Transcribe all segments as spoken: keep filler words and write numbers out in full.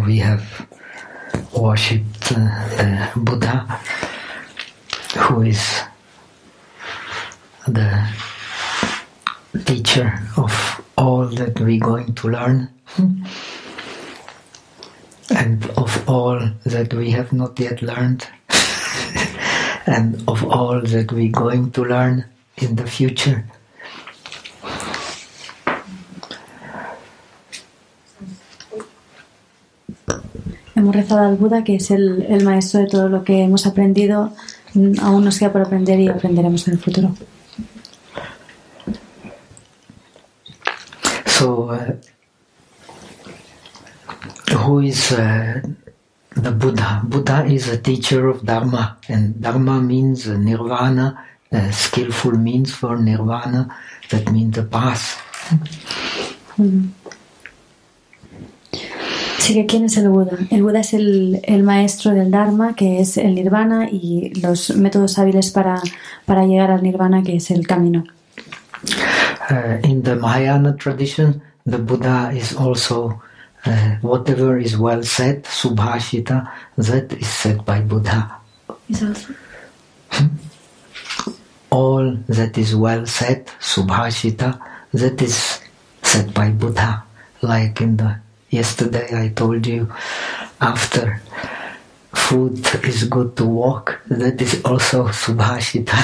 we have worshipped uh, the Buddha, who is the teacher of all that we're going to learn, and of all that we have not yet learned, and of all that we're going to learn in the future. Hemos rezado al Buda, que es el, el maestro de todo lo que hemos aprendido. Aún nos queda por aprender y aprenderemos en el futuro. So, uh, who is uh, the Buddha? Buddha is a teacher of Dharma, and Dharma means uh, nirvana, uh, skillful means for nirvana, that means the path. Mm. Así que, ¿quién es el Buda? El Buda es el, el maestro del Dharma, que es el Nirvana, y los métodos hábiles para, para llegar al Nirvana, que es el camino. Uh, in the Mahayana tradition, the Buddha is also uh, whatever is well said, subhashita, that is said by Buddha. Is also? All that is well said, subhashita, that is said by Buddha. Like in the yesterday I told you, after food is good to walk, that is also subhashita.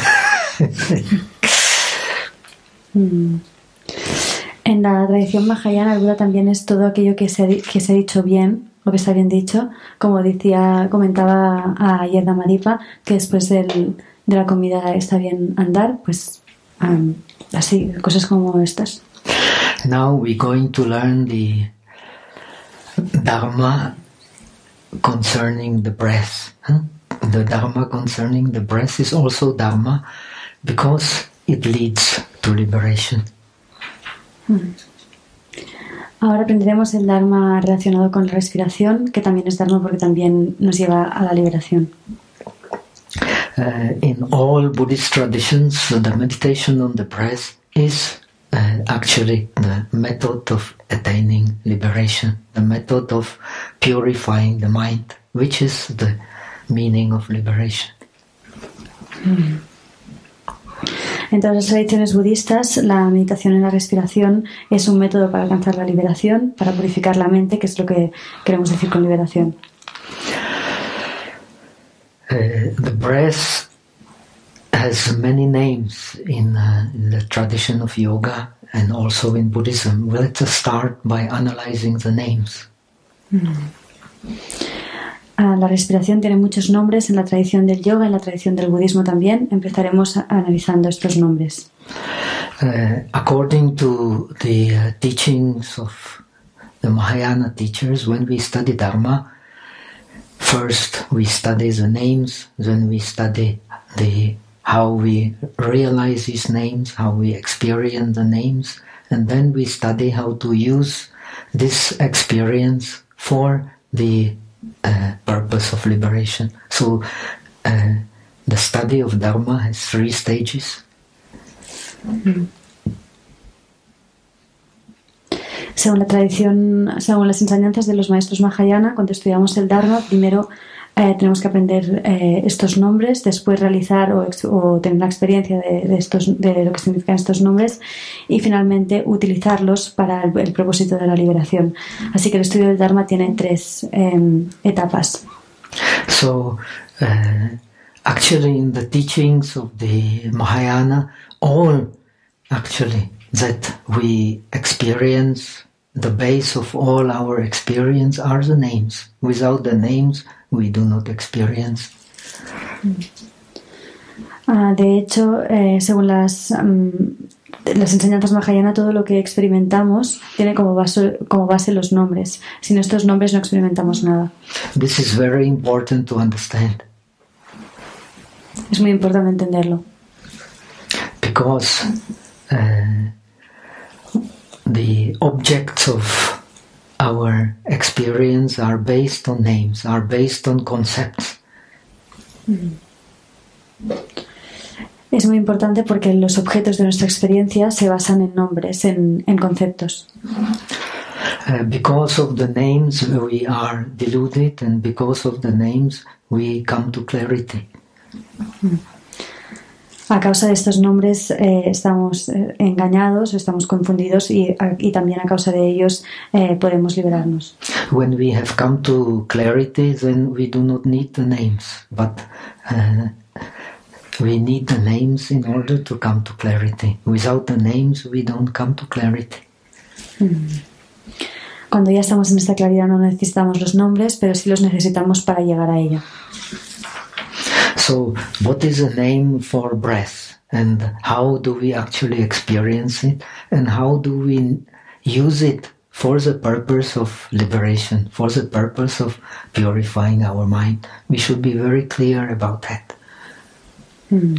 mm. En la tradición mahayana, el Buda también es todo aquello que se, ha, que se ha dicho bien, o que está bien dicho, como decía, comentaba ayer Dhammadippa, que después del, de la comida está bien andar, pues um, así, cosas como estas. Now we're going to learn the Dharma concerning the breath. Huh? The Dharma concerning the breath is also Dharma because it leads to liberation. Hmm. Ahora aprenderemos el Dharma relacionado con la respiración, que también es Dharma porque también nos lleva a la liberación. Uh, in all Buddhist traditions, the meditation on the breath is uh, actually the method of attaining liberation, the method of purifying the mind, which is the meaning of liberation. Hmm. En todas las tradiciones budistas, la meditación en la respiración es un método para alcanzar la liberación, para purificar la mente, que es lo que queremos decir con liberación. Uh, the breath has many names in, uh, in the tradition of yoga and also in Buddhism. Let's start by analyzing the names. Mm. La respiración tiene muchos nombres en la tradición del yoga y en la tradición del budismo también. Empezaremos analizando estos nombres. Uh, according to the uh, teachings of the Mahayana teachers, when we study Dharma, first we study the names, then we study the how we realize these names, how we experience the names, and then we study how to use this experience for the Uh, purpose of liberation. So uh, the study of Dharma has three stages. Mm-hmm. Según la tradición, según las enseñanzas de los maestros Mahayana, cuando estudiamos el Dharma, primero eh, tenemos que aprender eh, estos nombres, después realizar o, ex, o tener la experiencia de, de, estos, de lo que significan estos nombres y finalmente utilizarlos para el, el propósito de la liberación. Así que el estudio del Dharma tiene tres eh, etapas. So, uh, actually in the teachings of the Mahayana, all actually that we experience, the base of all our experience are the names. Without the names, we do not experience. Uh, de hecho, eh, según las, um, las enseñanzas Mahayana, todo lo que experimentamos tiene como base, como base los nombres. Sin estos nombres no experimentamos nada. This is very important to understand. Es muy importante entenderlo. Because uh, the objects of our experience are based on names, are based on concepts. Es muy importante porque los objetos de nuestra experiencia se basan en nombres, en, en conceptos. uh, because of the names we are deluded, and because of the names we come to clarity. A causa de estos nombres eh, estamos eh, engañados, estamos confundidos y, y también a causa de ellos eh, podemos liberarnos. When we have come to clarity, then we do not need the names, but uh, we need the names in order to come to clarity. Without the names, we don't come to clarity. Cuando ya estamos en esta claridad no necesitamos los nombres, pero sí los necesitamos para llegar a ella. So, what is a name for breath? And how do we actually experience it? And how do we use it for the purpose of liberation, for the purpose of purifying our mind? We should be very clear about that. Hmm.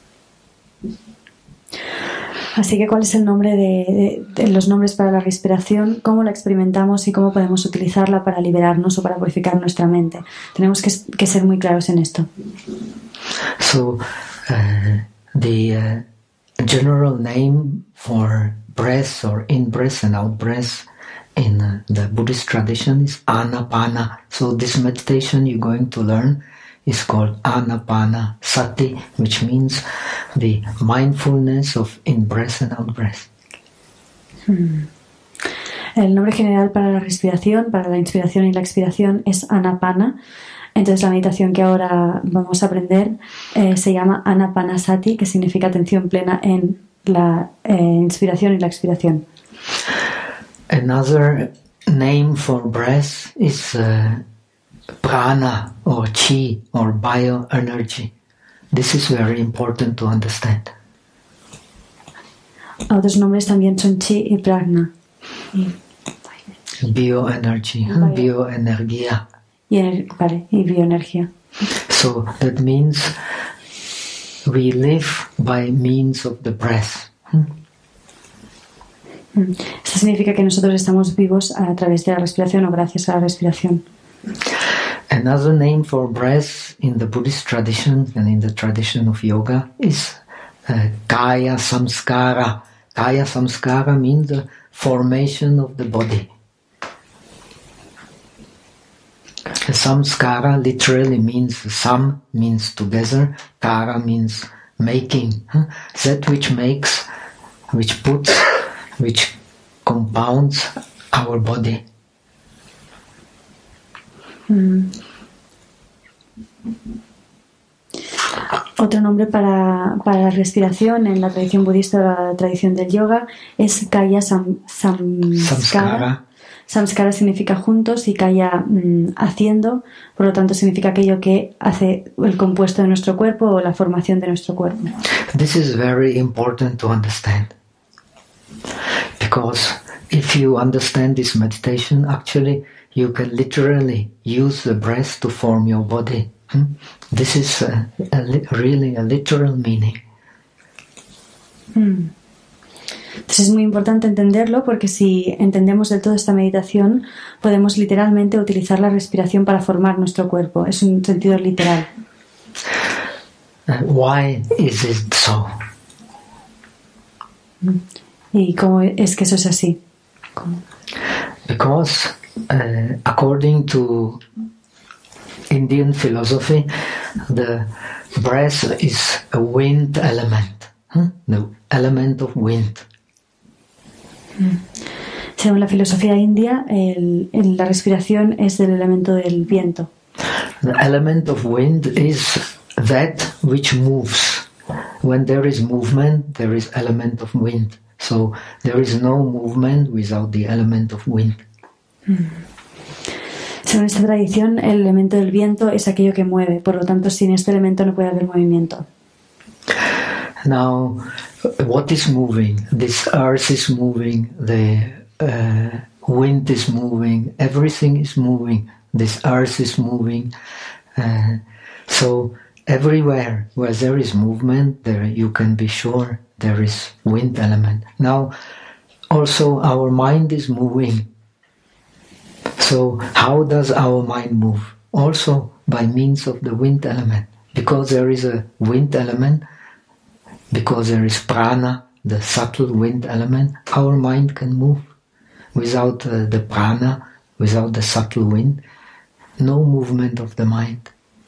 Así que, ¿cuál es el nombre de, de, de los nombres para la respiración? ¿Cómo la experimentamos y cómo podemos utilizarla para liberarnos o para purificar nuestra mente? Tenemos que, que ser muy claros en esto. So, uh, the uh, general name for breath or in-breath and out-breath in uh, the Buddhist tradition is Anapana. So, this meditation you're going to learn is called Anapana Sati, which means the mindfulness of in-breath and out-breath. Hmm. El nombre general para la respiración, para la inspiración y la expiración es Anapana. Entonces la meditación que ahora vamos a aprender eh, se llama Anapanasati, que significa atención plena en la eh, inspiración y la expiración. Another name for breath is uh, prana or chi or bioenergy. This is very important to understand. Otros nombres también son chi y prana. Bioenergy, Bio. bioenergia. Y, ener- vale, y bioenergía. So that means we live by means of the breath. Hmm? Mm. Esto significa que nosotros estamos vivos a través de la respiración o gracias a la respiración. Another name for breath in the Buddhist tradition and in the tradition of yoga is uh, Kaya Samskara. Kaya Samskara means the formation of the body. The samskara literally means sam means together, kara means making. Huh? That which makes, which puts, which compounds our body. Mm. Otro nombre para, para la respiración en la tradición budista o la tradición del yoga es Kaya sam, Samskara. Samskara. Samskara significa juntos y Kaya mm, haciendo, por lo tanto significa aquello que hace el compuesto de nuestro cuerpo o la formación de nuestro cuerpo. This is very important to understand. Because if you understand this meditation, actually you can literally use the breath to form your body. Hmm? This is a, a li- really a literal meaning. Mm. Entonces es muy importante entenderlo porque si entendemos del todo esta meditación podemos literalmente utilizar la respiración para formar nuestro cuerpo. Es un sentido literal. Uh, why is it so? ¿Y cómo es que eso es así? ¿Cómo? Because uh, according to Indian philosophy, the breath is a wind element, huh? The element of wind. Según la filosofía india, el, el, la respiración es del elemento del viento. The element of wind is that which moves. When there is movement, there is element of wind. So there is no movement without the element of wind. Según esta tradición, el elemento del viento es aquello que mueve. Por lo tanto, sin este elemento no puede haber movimiento. Now, what is moving? This earth is moving, the uh, wind is moving, everything is moving, this earth is moving. Uh, so everywhere where there is movement, there you can be sure there is wind element. Now, also our mind is moving. So how does our mind move? Also by means of the wind element. Because there is a wind element, because there is prana, the subtle wind element, our mind can move. without uh, the prana, without the subtle wind, no movement of the mind.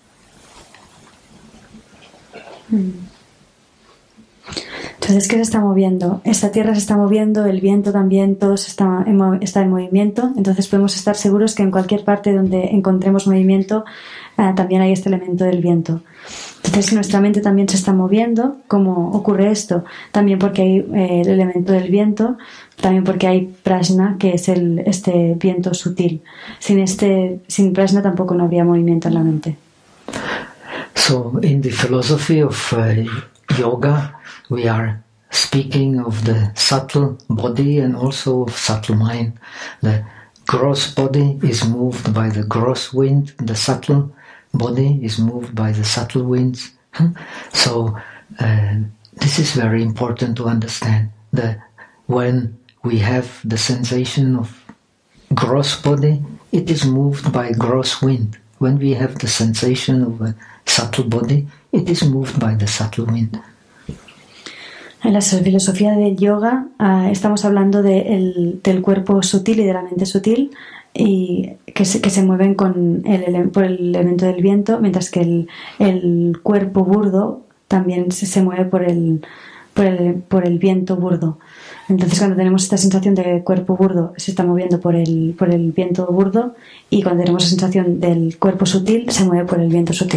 Entonces, ¿qué se está moviendo? Esta tierra se está moviendo, el viento también, todo se está, en mo- está en movimiento. Entonces podemos estar seguros que en cualquier parte donde encontremos movimiento eh, también hay este elemento del viento. Entonces nuestra mente también se está moviendo. ¿Cómo ocurre esto? También porque hay eh, el elemento del viento, también porque hay prajna, que es el, este viento sutil. Sin, este, sin prajna tampoco no habría movimiento en la mente. So in the philosophy of uh, yoga, we are speaking of the subtle body and also of subtle mind. The gross body is moved by the gross wind, the subtle body is moved by the subtle winds. So uh, this is very important to understand. That when we have the sensation of gross body, it is moved by gross wind. When we have the sensation of a subtle body, it is moved by the subtle wind. En la filosofía del yoga uh, estamos hablando de el, del cuerpo sutil y de la mente sutil, y que se, que se mueven con el, por el elemento del viento, mientras que el, el cuerpo burdo también se, se mueve por el, por, el, por el viento burdo. Entonces cuando tenemos esta sensación de que el cuerpo burdo se está moviendo por el, por el viento burdo, y cuando tenemos la sensación del cuerpo sutil se mueve por el viento sutil.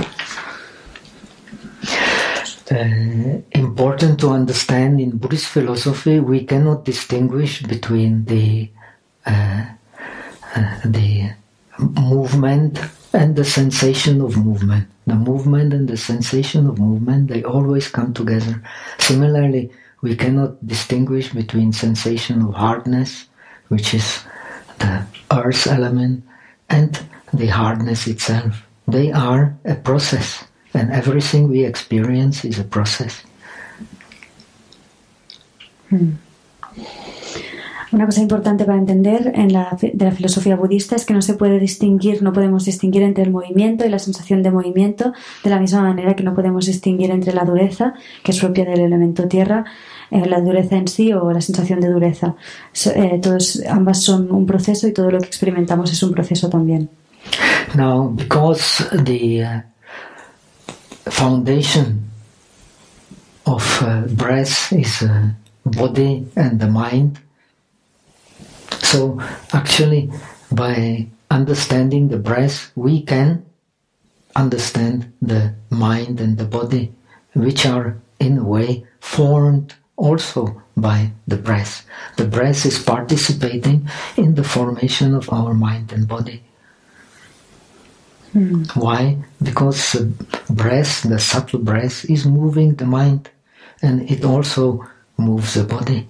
Uh, important to understand, in Buddhist philosophy we cannot distinguish between the uh, uh, the movement and the sensation of movement. The movement and the sensation of movement, they always come together. Similarly, we cannot distinguish between sensation of hardness, which is the earth element, and the hardness itself. They are a process. And everything we experience is a process. Hmm. Una cosa importante para entender en la, de la filosofía budista es que no se puede distinguir, no podemos distinguir entre el movimiento y la sensación de movimiento, de la misma manera que no podemos distinguir entre la dureza, que es propia del elemento tierra, eh, la dureza en sí o la sensación de dureza. So, eh, todos, ambas son un proceso, y todo lo que experimentamos es un proceso también. Now, because the uh, foundation of uh, breath is uh, body and the mind. So actually, by understanding the breath, we can understand the mind and the body, which are in a way formed also by the breath. The breath is participating in the formation of our mind and body. Hmm. Why? Because the breath, the subtle breath, is moving the mind, and it also moves the body.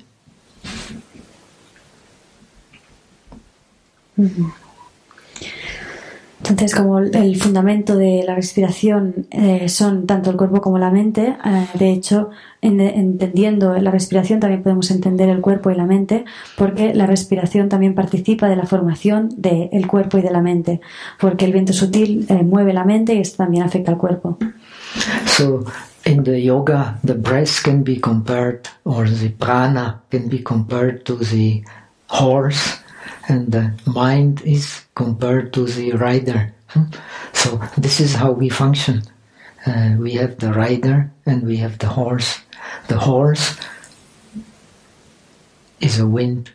Mm-hmm. Entonces, como el fundamento de la respiración eh, son tanto el cuerpo como la mente, eh, de hecho, en, entendiendo la respiración también podemos entender el cuerpo y la mente, porque la respiración también participa de la formación del cuerpo y de la mente, porque el viento sutil eh, mueve la mente, y esto también afecta al cuerpo. So, in the yoga, the breath can be compared, or the prana can be compared to the horse, and the mind is compared to the rider. So this is how we function. Uh, we have the rider and we have the horse. The horse is a wind.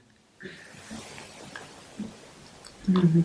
Mm-hmm.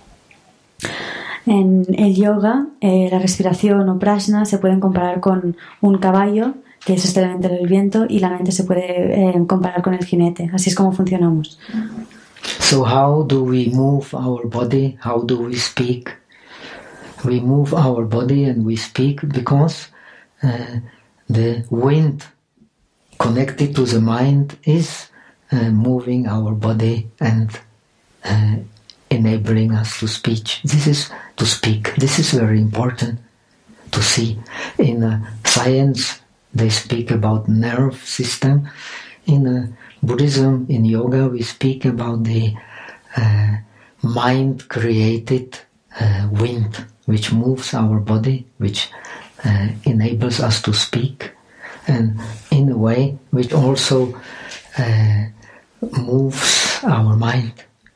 En el yoga, eh, la respiración o prajna se pueden comparar con un caballo, que es este elemento del viento, y la mente se puede eh, comparar con el jinete. Así es como funcionamos. So how do we move our body? How do we speak? We move our body and we speak because uh, the wind connected to the mind is uh, moving our body and uh, enabling us to speak. This is to speak. This is very important to see. In uh, science, they speak about nerve system. In uh, Buddhism, in yoga, we speak about the uh, mind-created uh, wind, which moves our body, which uh, enables us to speak, and in a way which also uh, moves is our mind.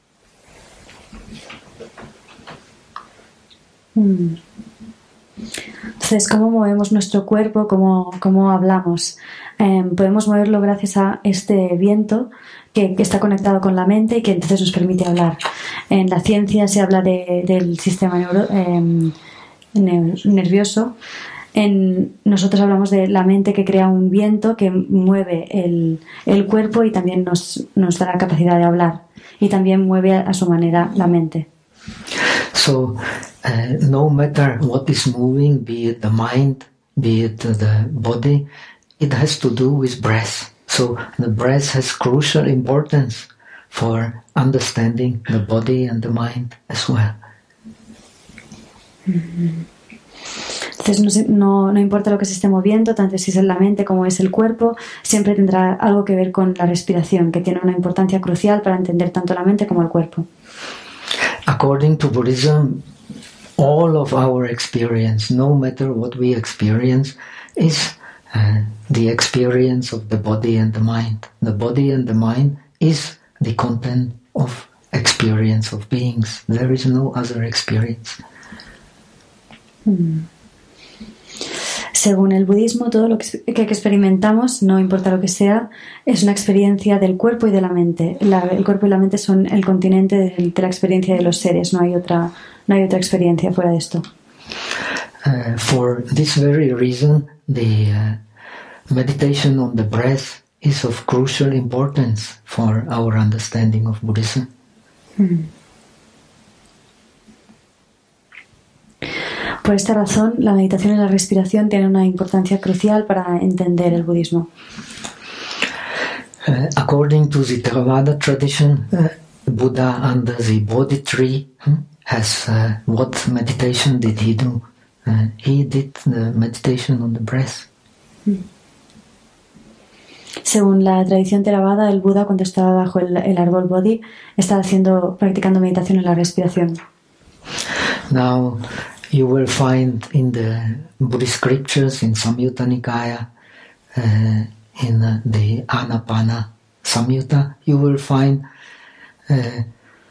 Mm. Entonces, ¿cómo movemos nuestro cuerpo? ¿Cómo, cómo hablamos? Eh, podemos moverlo gracias a este viento que, que está conectado con la mente y que entonces nos permite hablar. En la ciencia se habla de, del sistema neuro, eh, nervioso. En, nosotros hablamos de la mente que crea un viento que mueve el, el cuerpo y también nos, nos da la capacidad de hablar. Y también mueve a, a su manera la mente. So, uh, no matter what is moving, be it the mind, be it the body, it has to do with breath. So, the breath has crucial importance for understanding the body and the mind as well. Mm-hmm. Entonces no, no, no importa lo que se esté moviendo, tanto si es en la mente como es el cuerpo, siempre tendrá algo que ver con la respiración, que tiene una importancia crucial para entender tanto la mente como el cuerpo. According to Buddhism, all of our experience, no matter what we experience, is uh, the experience of the body and the mind. The body and the mind is the content of experience of beings. There is no other experience. Hmm. Según el budismo, todo lo que, que experimentamos, no importa lo que sea, es una experiencia del cuerpo y de la mente. La, el cuerpo y la mente son el continente de, de la experiencia de los seres. No hay otra, no hay otra experiencia fuera de esto. Uh, for this very reason, the uh, meditation on the breath is of crucial importance for our understanding of Buddhism. Hmm. Por esta razón, la meditación en la respiración tiene una importancia crucial para entender el budismo. Uh, according to the Theravada tradition, uh, Buddha under the Bodhi tree hmm, has uh, what meditation did he do? Uh, he did the meditation on the breath. Según la tradición Theravada, el Buda cuando estaba bajo el, el árbol Bodhi estaba haciendo, practicando meditación en la respiración. Now, you will find in the Buddhist scriptures, in Samyutta Nikaya, uh, in uh, the Anapana Samyutta, you will find uh,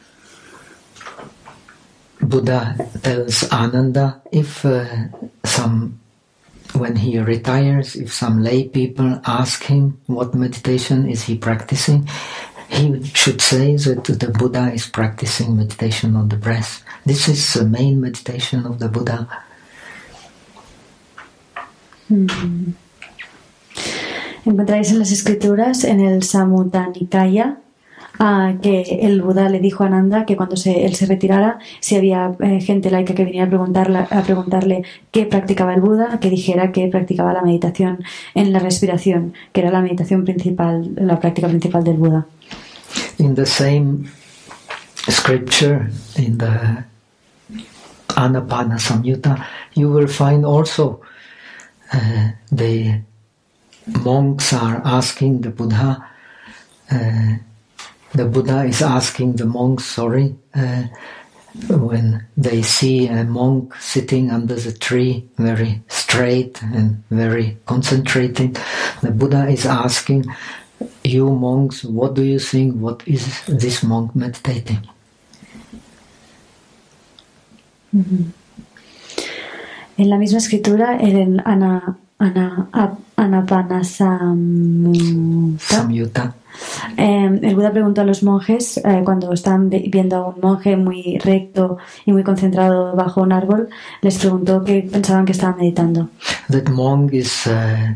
Buddha tells Ananda if uh, some, when he retires, if some lay people ask him what meditation is he practicing, he should say that the Buddha is practicing meditation on the breath. This is the main meditation of the Buddha. Mm. Encontráis en las escrituras, en el Samyutta Nikaya, uh, que el Buda le dijo a Ananda que cuando se, él se retirara, si había eh, gente laica que viniera a preguntarle, a preguntarle qué practicaba el Buda, que dijera que practicaba la meditación en la respiración, que era la meditación principal, la práctica principal del Buda. In the same scripture, in the Anapana Samyutta, you will find also uh, the monks are asking the Buddha, uh, the Buddha is asking the monks, sorry, uh, when they see a monk sitting under the tree, very straight and very concentrated, the Buddha is asking, you monks, what do you think? What is this monk meditating? Mm-hmm. En la misma escritura, en Ana, Ana, Anapana Samyutta, Samyutta. Eh, el Buda preguntó a los monjes eh, cuando estaban viendo a un monje muy recto y muy concentrado bajo un árbol, les preguntó qué pensaban que estaban meditando. That monk is uh,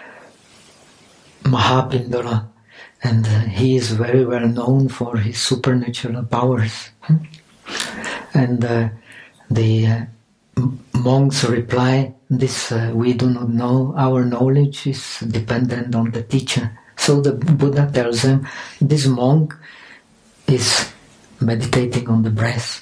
Mahapindara, and uh, he is very well known for his supernatural powers. And uh, the uh, monks reply, this uh, we do not know, our knowledge is dependent on the teacher. So the Buddha tells them, this monk is meditating on the breath.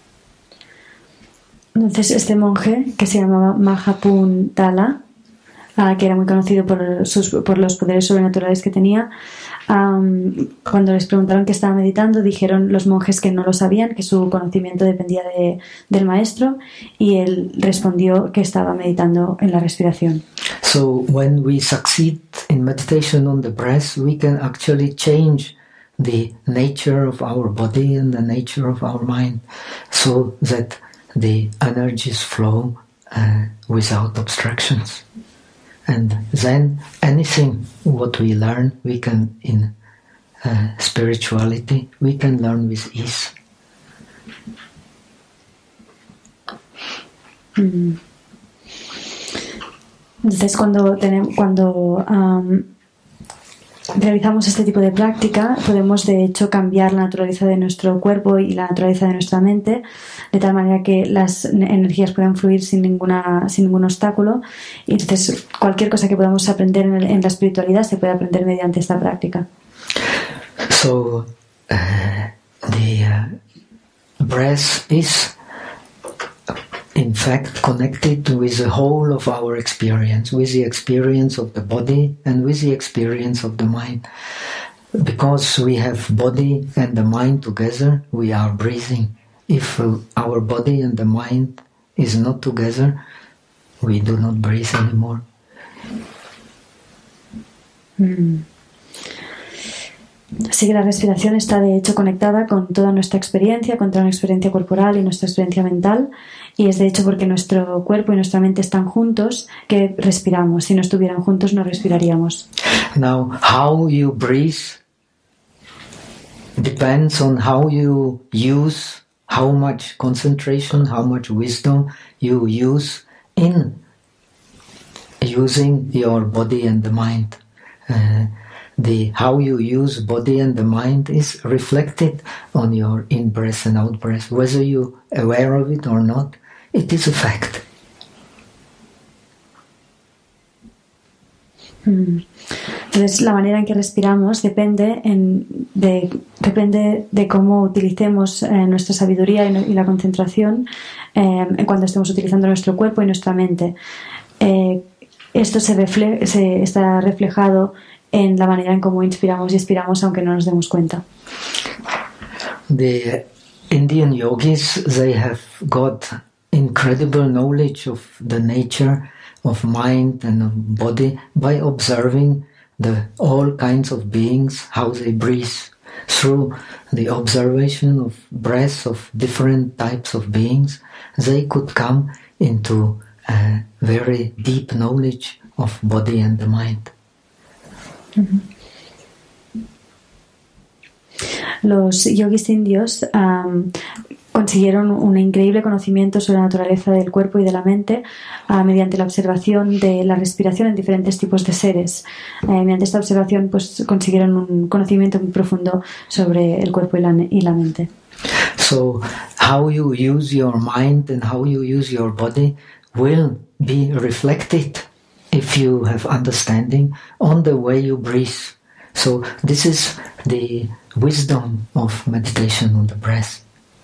Entonces este monje, que se llamaba Mahapuntala, uh, que era muy conocido por, sus, por los poderes sobrenaturales que tenía, um, cuando les preguntaron qué estaba meditando, dijeron los monjes que no lo sabían, que su conocimiento dependía de, del maestro, y él respondió que estaba meditando en la respiración. So when we succeed in meditation on the breath, we can actually change the nature of our body and the nature of our mind, so that the energies flow uh, without obstructions. And then anything what we learn, we can, in uh, spirituality, we can learn with ease. Mm. Entonces, cuando tenemos, cuando um, realizamos este tipo de práctica, podemos de hecho cambiar la naturaleza de nuestro cuerpo y la naturaleza de nuestra mente, de tal manera que las energías puedan fluir sin ninguna sin ningún obstáculo. Y entonces cualquier cosa que podamos aprender en, el, en la espiritualidad se puede aprender mediante esta práctica. So uh, the uh, breath is in fact connected with the whole of our experience, with the experience of the body and with the experience of the mind. Because we have body and the mind together, we are breathing. If uh, our body and the mind is not together, we do not breathe anymore. Mm. Así que la respiración está de hecho conectada con toda nuestra experiencia, con toda nuestra experiencia corporal y nuestra experiencia mental, y es de hecho porque nuestro cuerpo y nuestra mente están juntos que respiramos. Si no estuvieran juntos no respiraríamos. Now, how you breathe depends on how you use, how much concentration, how much wisdom you use in using your body and the mind. Uh, The how you use body and the mind is reflected on your in-breath and out-breath. Whether you're aware of it or not, it is a fact. Entonces, la manera en que respiramos depende, en, de, depende de cómo utilicemos eh, nuestra sabiduría y, y la concentración eh, cuando estemos utilizando nuestro cuerpo y nuestra mente. Eh, esto se, refle- se está reflejado en la manera en cómo inspiramos y expiramos aunque no nos demos cuenta. The Indian yogis, they have got incredible knowledge of the nature of mind and of body by observing the all kinds of beings, how they breathe. Through the observation of breath of different types of beings, they could come into a very deep knowledge of body and the mind. Los yogis indios um, consiguieron un increíble conocimiento sobre la naturaleza del cuerpo y de la mente uh, mediante la observación de la respiración en diferentes tipos de seres. Uh, mediante esta observación pues consiguieron un conocimiento muy profundo sobre el cuerpo y la, y la mente. So how you use your mind and how you use your body will be reflected, if you have understanding, on the way you breathe. So this is the wisdom of meditation on the breath.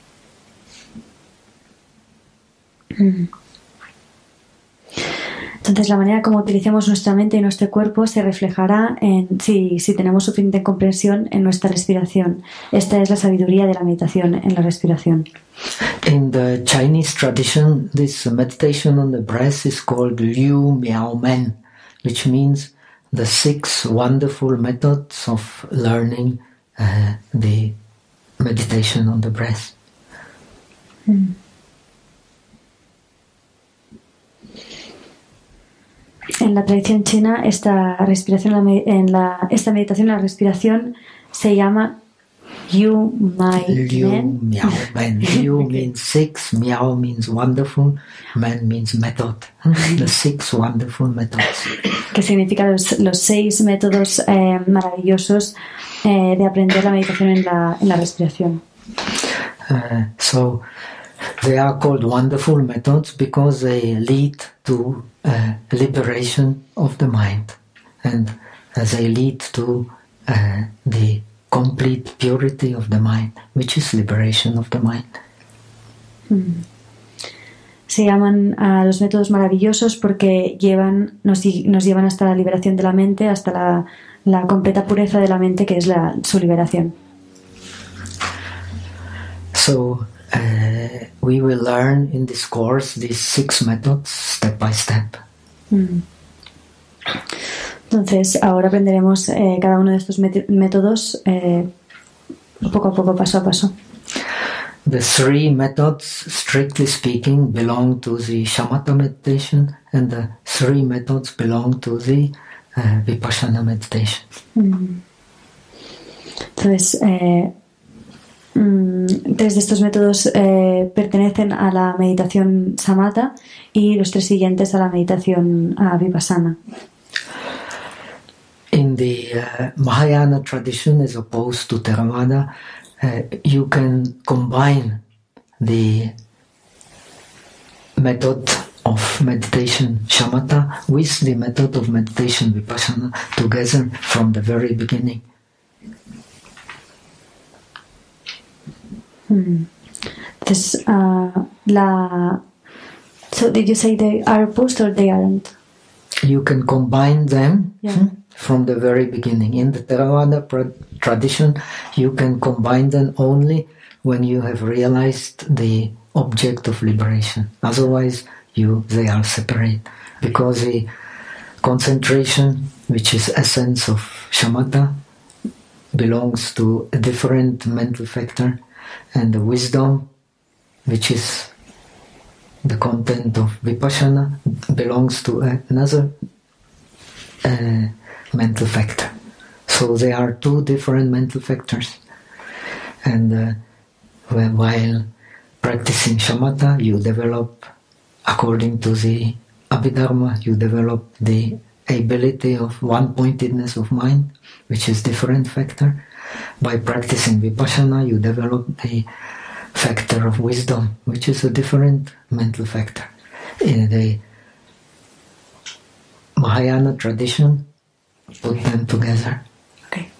Entonces la manera como utilicemos nuestra mente y nuestro cuerpo se reflejará en si, si tenemos suficiente comprensión en nuestra respiración. Esta es la sabiduría de la meditación en la respiración. In the Chinese tradition, this meditation on the breath is called Liu Miao Men, which means the six wonderful methods of learning uh, the meditation on the breath. Mm. En la tradición china, esta respiración en la esta meditación en la respiración se llama Liu Mai Liu Men. Miao Men. Liu means six, Miao means wonderful, Men means method. The six wonderful methods. Que significa los, los seis métodos eh, maravillosos eh, de aprender la meditación en la, en la respiración. Uh, so they are called wonderful methods because they lead to uh, liberation of the mind, and uh, they lead to uh, the complete purity of the mind, which is liberation of the mind. Mm. Sí, se llaman uh, los métodos maravillosos porque llevan, nos, nos llevan hasta la liberación de la mente, hasta la, la completa pureza de la mente, que es la, su liberación. So, uh, we will learn in this course these six methods step by step. Mm. Entonces, ahora aprenderemos eh, cada uno de estos met- métodos eh, poco a poco, paso a paso. The three methods, strictly speaking, belong to the shamatha meditation, and the three methods belong to the uh, vipassana meditation. Mm. Entonces, eh, mm, tres de estos métodos eh, pertenecen a la meditación samatha y los tres siguientes a la meditación a vipassana. In the uh, Mahayana tradition, as opposed to Theravada, uh, you can combine the method of meditation shamatha with the method of meditation vipassana together from the very beginning. Hmm. Entonces, uh, la... So did you say they are opposed or they aren't? You can combine them Yeah. hmm, from the very beginning. In the Theravada pra- tradition, you can combine them only when you have realized the object of liberation. Otherwise, you they are separate, because the concentration, which is essence of shamatha, belongs to a different mental factor, and the wisdom, which is the content of vipassana, belongs to another uh, mental factor. So there are two different mental factors, and uh, while practicing shamatha, you develop, according to the Abhidharma, you develop the ability of one-pointedness of mind, which is different factor. By practicing vipassana, you develop the factor of wisdom, which is a different mental factor. In the Mahayana tradition, put them together. Okay.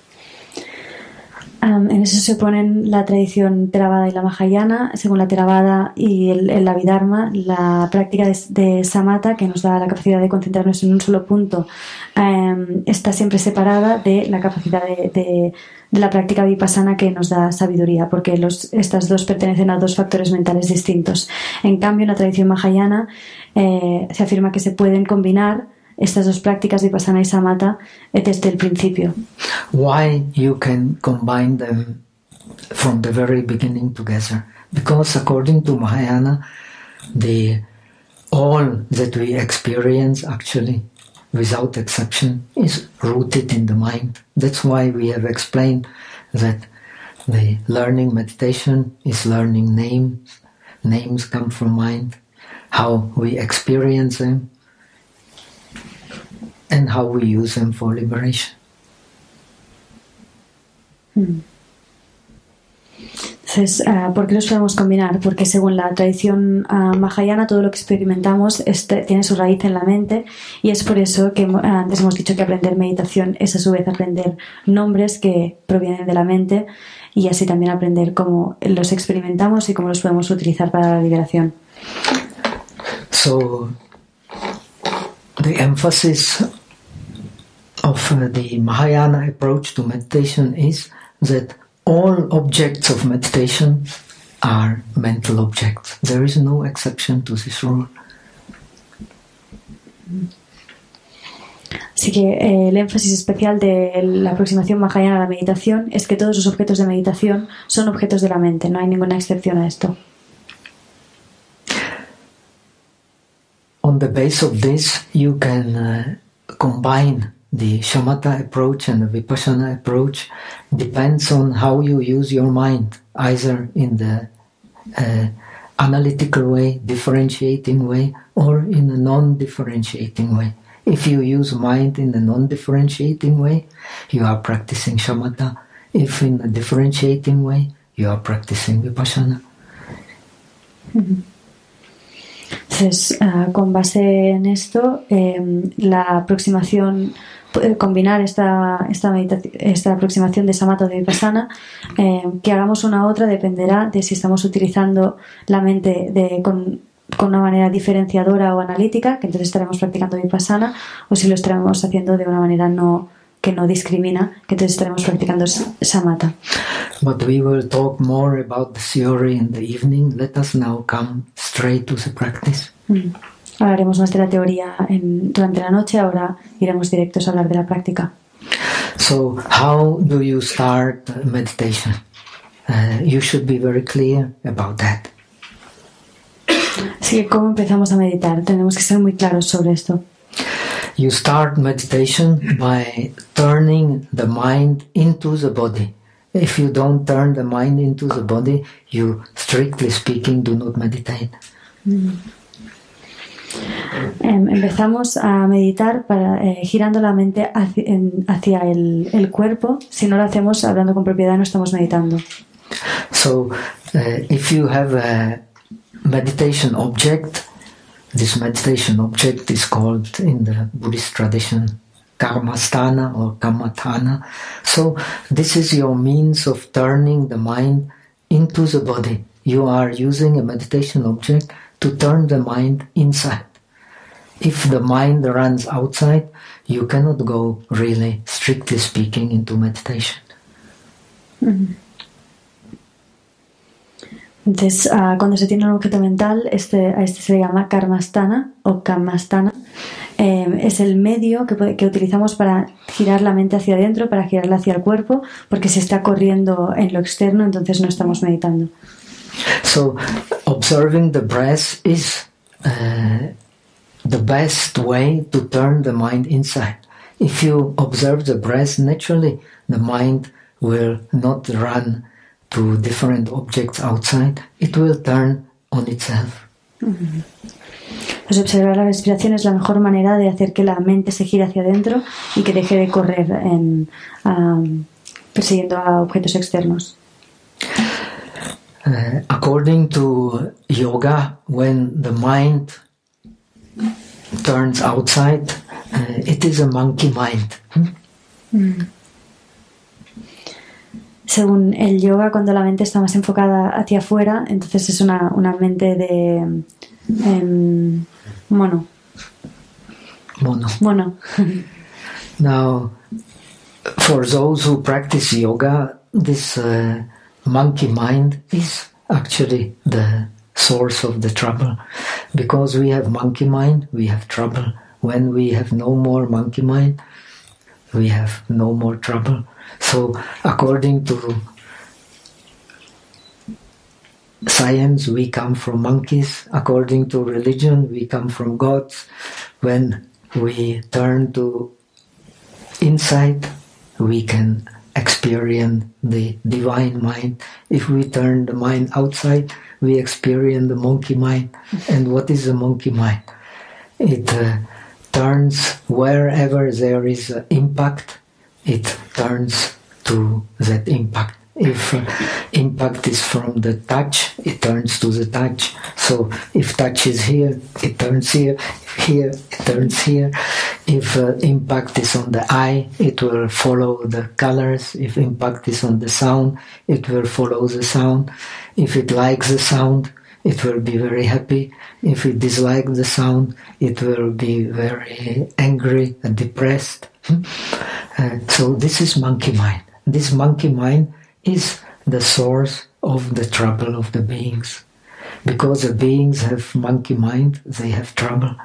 Um, en eso se oponen la tradición Theravada y la Mahayana. Según la Theravada y el, el Abhidharma, la práctica de, de samatha, que nos da la capacidad de concentrarnos en un solo punto, um, está siempre separada de la capacidad de, de, de la práctica vipassana, que nos da sabiduría, porque los, estas dos pertenecen a dos factores mentales distintos. En cambio, en la tradición Mahayana eh, se afirma que se pueden combinar estas dos prácticas, vipassana y samatha, desde el principio. Why you can combine them from the very beginning together? Because according to Mahayana, the all that we experience actually, without exception, is rooted in the mind. That's why we have explained that the learning meditation is learning names. Names come from mind, how we experience them, and how we use them for liberation. Entonces, uh, ¿por qué los podemos combinar? Porque según la tradición uh, mahayana, todo lo que experimentamos este, tiene su raíz en la mente, y es por eso que uh, antes hemos dicho que aprender meditación es a su vez aprender nombres que provienen de la mente, y así también aprender cómo los experimentamos y cómo los podemos utilizar para la liberación. So, the emphasis of uh, the Mahayana approach to meditation is that all objects of meditation are mental objects. There is no exception to this rule. Así que eh, el énfasis especial de la aproximación mahayana a la meditación es que todos los objetos de meditación son objetos de la mente, no hay ninguna excepción a esto. On the base of this, you can uh, combine the shamatha approach and the vipassana approach. Depends on how you use your mind, either in the uh, analytical way, differentiating way, or in a non-differentiating way. If you use mind in a non-differentiating way, you are practicing shamatha. If in a differentiating way, you are practicing vipassana. Mm-hmm. Entonces, uh, con base en esto, eh, la aproximación, combinar esta, esta, meditación, esta aproximación de samatha o de vipassana, eh, que hagamos una u otra dependerá de si estamos utilizando la mente de, con con una manera diferenciadora o analítica, que entonces estaremos practicando Vipassana, o si lo estaremos haciendo de una manera no que no discrimina, que entonces estaremos practicando Samatha. But we will talk more about the theory in the evening. Let us now come straight to the practice. Mm. Hablaremos más de la teoría en, durante la noche, ahora iremos directos a hablar de la práctica. So, how do you start meditation? Uh, you should be very clear about that. Así que, ¿cómo empezamos a meditar? Tenemos que ser muy claros sobre esto. You start meditation by turning the mind into the body. If you don't turn the mind into the body, you, strictly speaking, do not meditate. Mm. Eh, empezamos a meditar para, eh, girando la mente hacia, en, hacia el, el cuerpo. Si no lo hacemos hablando con propiedad, no estamos meditando. So, uh, if you have a meditation object, this meditation object is called in the Buddhist tradition Karmasthana or Kammatthana. So this is your means of turning the mind into the body. You are using a meditation object to turn the mind inside. If the mind runs outside, you cannot go really, strictly speaking, into meditation. Mm-hmm. Entonces, uh, cuando se tiene un objeto mental, este, a este se le llama Karmasthana o Kammasthana. Eh, es el medio que, que utilizamos para girar la mente hacia adentro, para girarla hacia el cuerpo, porque si está corriendo en lo externo, entonces no estamos meditando. So, observing the breath is uh, the best way to turn the mind inside. If you observe the breath, naturally the mind will not run to different objects outside, it will turn on itself. Mm-hmm. Pues observar la respiración es la mejor manera de hacer que la mente se gire hacia adentro y que deje de correr en, um, persiguiendo a objetos externos. Uh, according to yoga, when the mind turns outside, uh, it is a monkey mind. Mm. Según el yoga, cuando la mente está más enfocada hacia afuera, entonces es una, una mente de um, mono. Mono. Mono. Now, for those who practice yoga, this uh, monkey mind is actually the source of the trouble. Because we have monkey mind, we have trouble. When we have no more monkey mind, we have no more trouble. So, according to science, we come from monkeys. According to religion, we come from gods. When we turn to inside, we can experience the divine mind. If we turn the mind outside, we experience the monkey mind. And what is the monkey mind? It uh, turns wherever there is uh, impact, it turns to that impact. If uh, impact is from the touch, it turns to the touch. So if touch is here, it turns here. If here, it turns here. If uh, impact is on the eye, it will follow the colors. If impact is on the sound, it will follow the sound. If it likes the sound, it will be very happy. If it dislikes the sound, it will be very angry and depressed. Uh, so this is monkey mind. This monkey mind is the source of the trouble of the beings. Because the beings have monkey mind, they have trouble.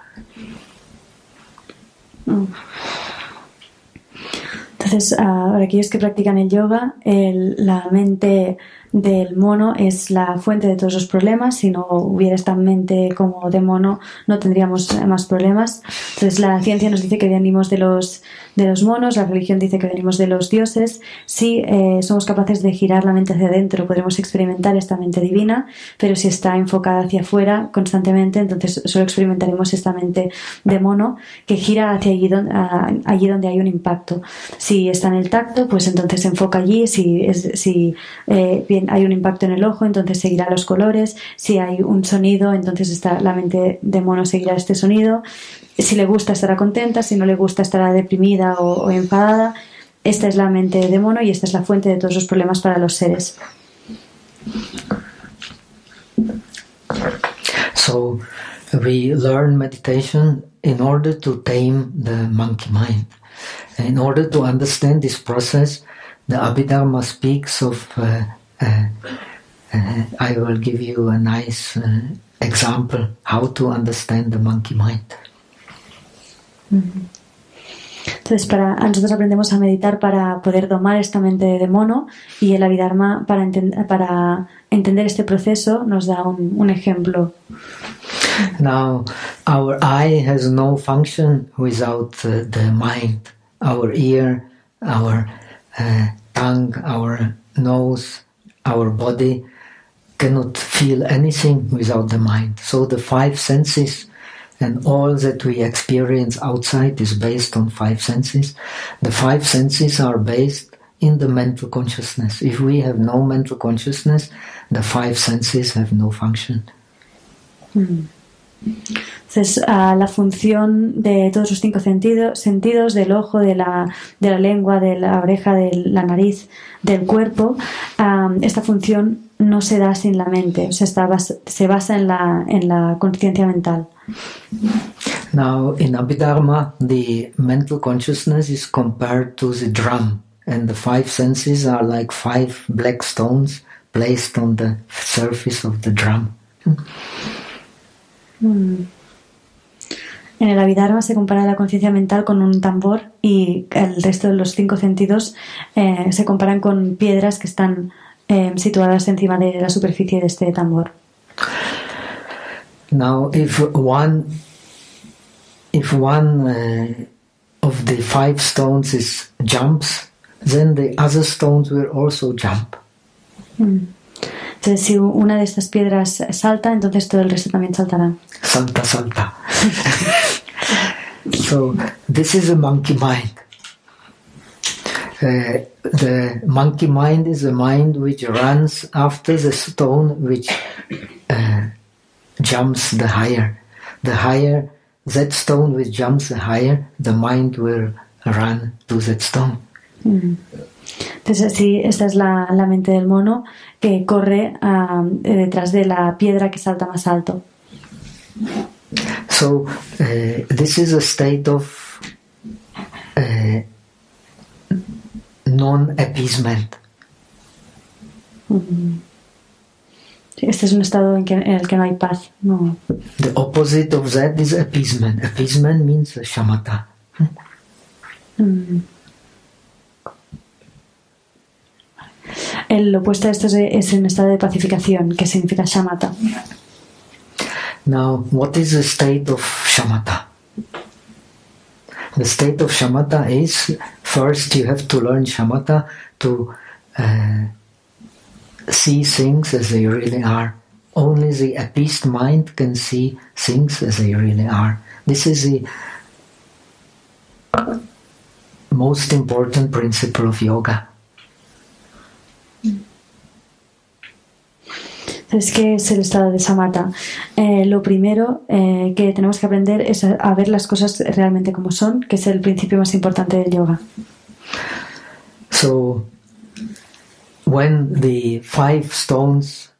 Entonces, uh, para aquellos que practican el yoga, el, la mente del mono es la fuente de todos los problemas. Si no hubiera esta mente como de mono, no tendríamos más problemas. Entonces, la ciencia nos dice que venimos de los de los monos, la religión dice que venimos de los dioses. Si eh, somos capaces de girar la mente hacia adentro, podremos experimentar esta mente divina, pero si está enfocada hacia afuera constantemente, entonces solo experimentaremos esta mente de mono que gira hacia allí donde, a, allí donde hay un impacto. Si está en el tacto, pues entonces se enfoca allí. Si, es, si eh, bien hay un impacto en el ojo, entonces seguirá los colores. Si hay un sonido, entonces está, la mente de mono seguirá este sonido. Si le gusta, estará contenta. Si no le gusta, estará deprimida o, o enfadada. Esta es la mente de mono y esta es la fuente de todos los problemas para los seres. So we learn meditation in order to tame the monkey mind. In order to understand this process, the Abhidharma speaks of, uh, uh, uh, I will give you a nice uh, example how to understand the monkey mind. Mm-hmm. Entonces, para, nosotros aprendemos a meditar para poder domar esta mente de mono, y el Abhidharma, para, enten, para entender este proceso, nos da un, un ejemplo. Now, our eye has no function without uh, the mind. Our ear, our uh, tongue, our nose, our body cannot feel anything without the mind. So the five senses and all that we experience outside is based on five senses. The five senses are based in the mental consciousness. If we have no mental consciousness, the five senses have no function. Mm. Entonces, uh, la función de todos los cinco sentidos, sentidos del ojo, de la, de la lengua, de la oreja, de la nariz, del cuerpo, um, esta función no se da sin la mente, o sea, está bas- se basa en la, en la conciencia mental. Now, in Abhidharma, the mental consciousness is compared to the drum, and the five senses are like five black stones placed on the surface of the drum. Mm. En el Abhidharma se compara la conciencia mental con un tambor, y el resto de los cinco sentidos eh, se comparan con piedras que están eh, situadas encima de la superficie de este tambor. Now, if one, if one uh, of the five stones is jumps, then the other stones will also jump. Mm. Entonces, si una de estas piedras salta, entonces todo el resto también saltará. Salta, salta. So, this is a monkey mind. Uh, the monkey mind is a mind which runs after the stone which uh, jumps the higher. The higher that stone which jumps the higher, the mind will run to that stone. Mm. Entonces, sí, esta es la, la mente del mono que corre uh, detrás de la piedra que salta más alto. So, uh, this is a state of uh, non-appeasement. Mm. Este es un estado en, que, en el que no hay paz. No. The opposite of that is appeasement. Appeasement means shamatha. Mm. El opuesto a esto es, es un estado de pacificación, que significa shamatha. Now, what is the state of shamatha? The state of shamatha is, first you have to learn shamatha to uh, see things as they really are. Only the appeased mind can see things as they really are. This is the most important principle of yoga. Es que es el estado de samatha. Eh, lo primero eh, que tenemos que aprender es a, a ver las cosas realmente como son, que es el principio más importante del yoga. So, when the five stones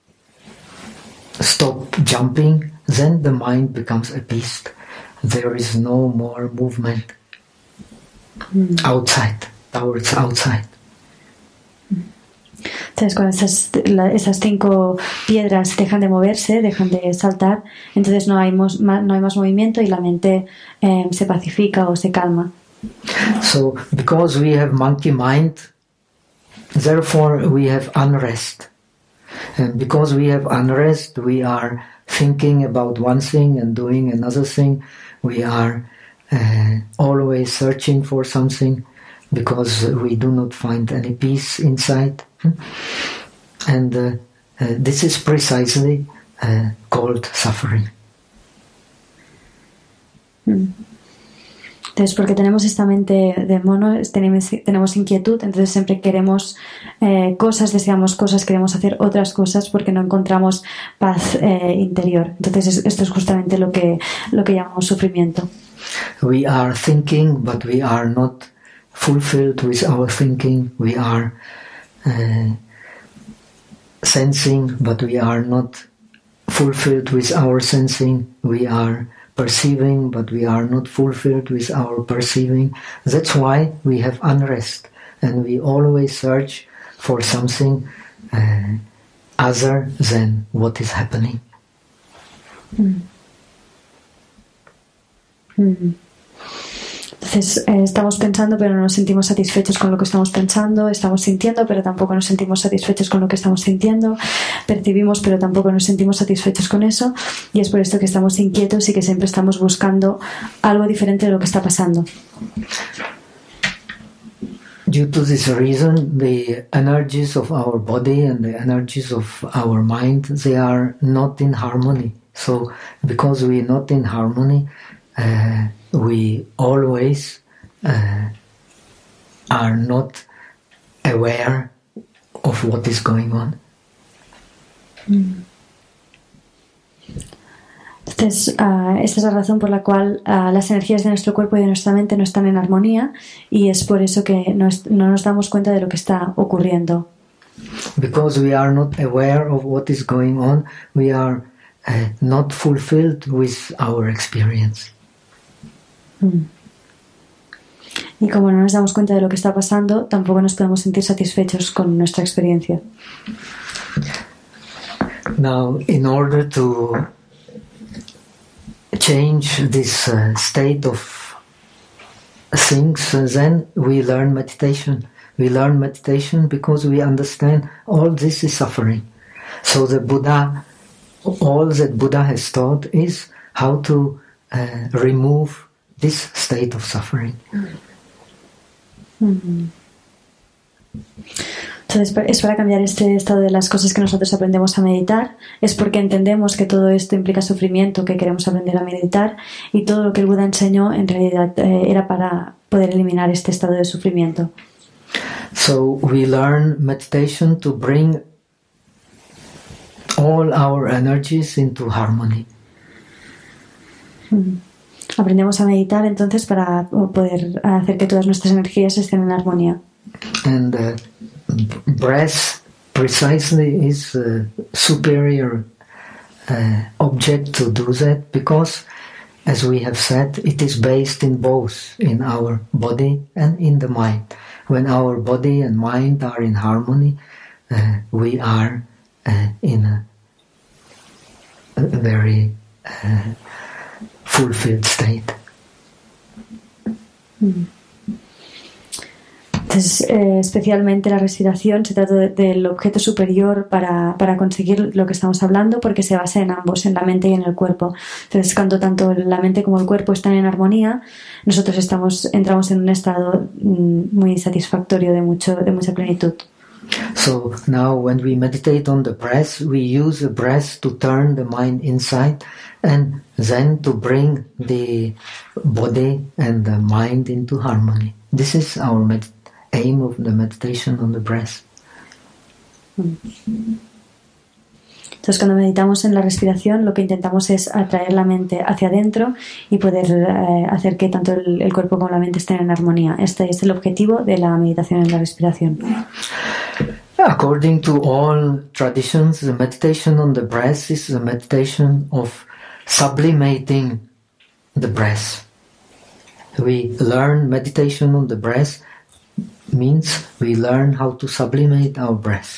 stop jumping, then the mind becomes appeased. There is no more movement mm. outside, towards outside. Entonces, cuando esas, la, esas cinco piedras dejan de moverse, dejan de saltar, entonces no hay, mos, ma, no hay más movimiento y la mente eh, se pacifica o se calma. So, because we have monkey mind, therefore we have unrest. And because we have unrest, we are thinking about one thing and doing another thing. We are uh, always searching for something because we do not find any peace inside. And uh, uh, this is precisely uh, called suffering. Entonces, porque tenemos esta mente de mono, tenemos, tenemos inquietud, entonces siempre queremos eh, cosas, deseamos cosas, queremos hacer otras cosas porque no encontramos paz eh, interior. Entonces, esto es justamente lo que, lo que llamamos sufrimiento. We are thinking, but we are not fulfilled with our thinking. We are Uh, sensing, but we are not fulfilled with our sensing. We are perceiving, but we are not fulfilled with our perceiving. That's why we have unrest, and we always search for something uh, other than what is happening. Mm. Mm. Entonces eh, estamos pensando pero no nos sentimos satisfechos con lo que estamos pensando, estamos sintiendo pero tampoco nos sentimos satisfechos con lo que estamos sintiendo, percibimos pero tampoco nos sentimos satisfechos con eso, y es por esto que estamos inquietos y que siempre estamos buscando algo diferente de lo que está pasando. Due to this reason, the energies of our body and the energies of our mind, they are not in harmony. So because we are not in harmony, uh, we always uh, are not aware of what is going on. Mm. Entonces, uh, esta es la razón por la cual uh, las energías de nuestro cuerpo y de nuestra mente no están en armonía, y es por eso que no, es, no nos damos cuenta de lo que está ocurriendo. Because we are not aware of what is going on, we are uh, not fulfilled with our experience. Mm. Y como no nos damos cuenta de lo que está pasando, tampoco nos podemos sentir satisfechos con nuestra experiencia. Now, in order to change this uh, state of things, uh, then we learn meditation. We learn meditation because we understand all this is suffering. So the Buddha, all that Buddha has taught is how to uh, remove this state of suffering. Mm-hmm. Entonces es para cambiar este estado de las cosas que nosotros aprendemos a meditar, es porque entendemos que todo esto implica sufrimiento, que queremos aprender a meditar, y todo lo que el Buda enseñó en realidad eh, era para poder eliminar este estado de sufrimiento. So we learn meditation to bring all our energies into harmony. Mm. Aprendemos a meditar entonces para poder hacer que todas nuestras energías estén en armonía. And uh, breath precisely is a superior uh, object to do that, because, as we have said, it is based in both, in our body and in the mind. When our body and mind are in harmony, uh, we are uh, in a, a very uh, fulfilled state. Mm. Entonces, eh, especialmente la respiración se trata de, del objeto superior para, para conseguir lo que estamos hablando, porque se basa en ambos, en la mente y en el cuerpo. Entonces, cuando tanto la mente como el cuerpo están en armonía, nosotros estamos entramos en un estado mm, muy satisfactorio de mucho de mucha plenitud. So now when we meditate on the breath, we use the breath to turn the mind inside and then to bring the body and the mind into harmony. This is our med- aim of the meditation on the breath. Entonces, cuando meditamos en la respiración, lo que intentamos es atraer la mente hacia adentro y poder eh, hacer que tanto el, el cuerpo como la mente estén en armonía. Este es el objetivo de la meditación en la respiración. According to all traditions, the meditation on the breath is the meditation of sublimating the breath. We learn meditation on the breath means we learn how to sublimate our breath.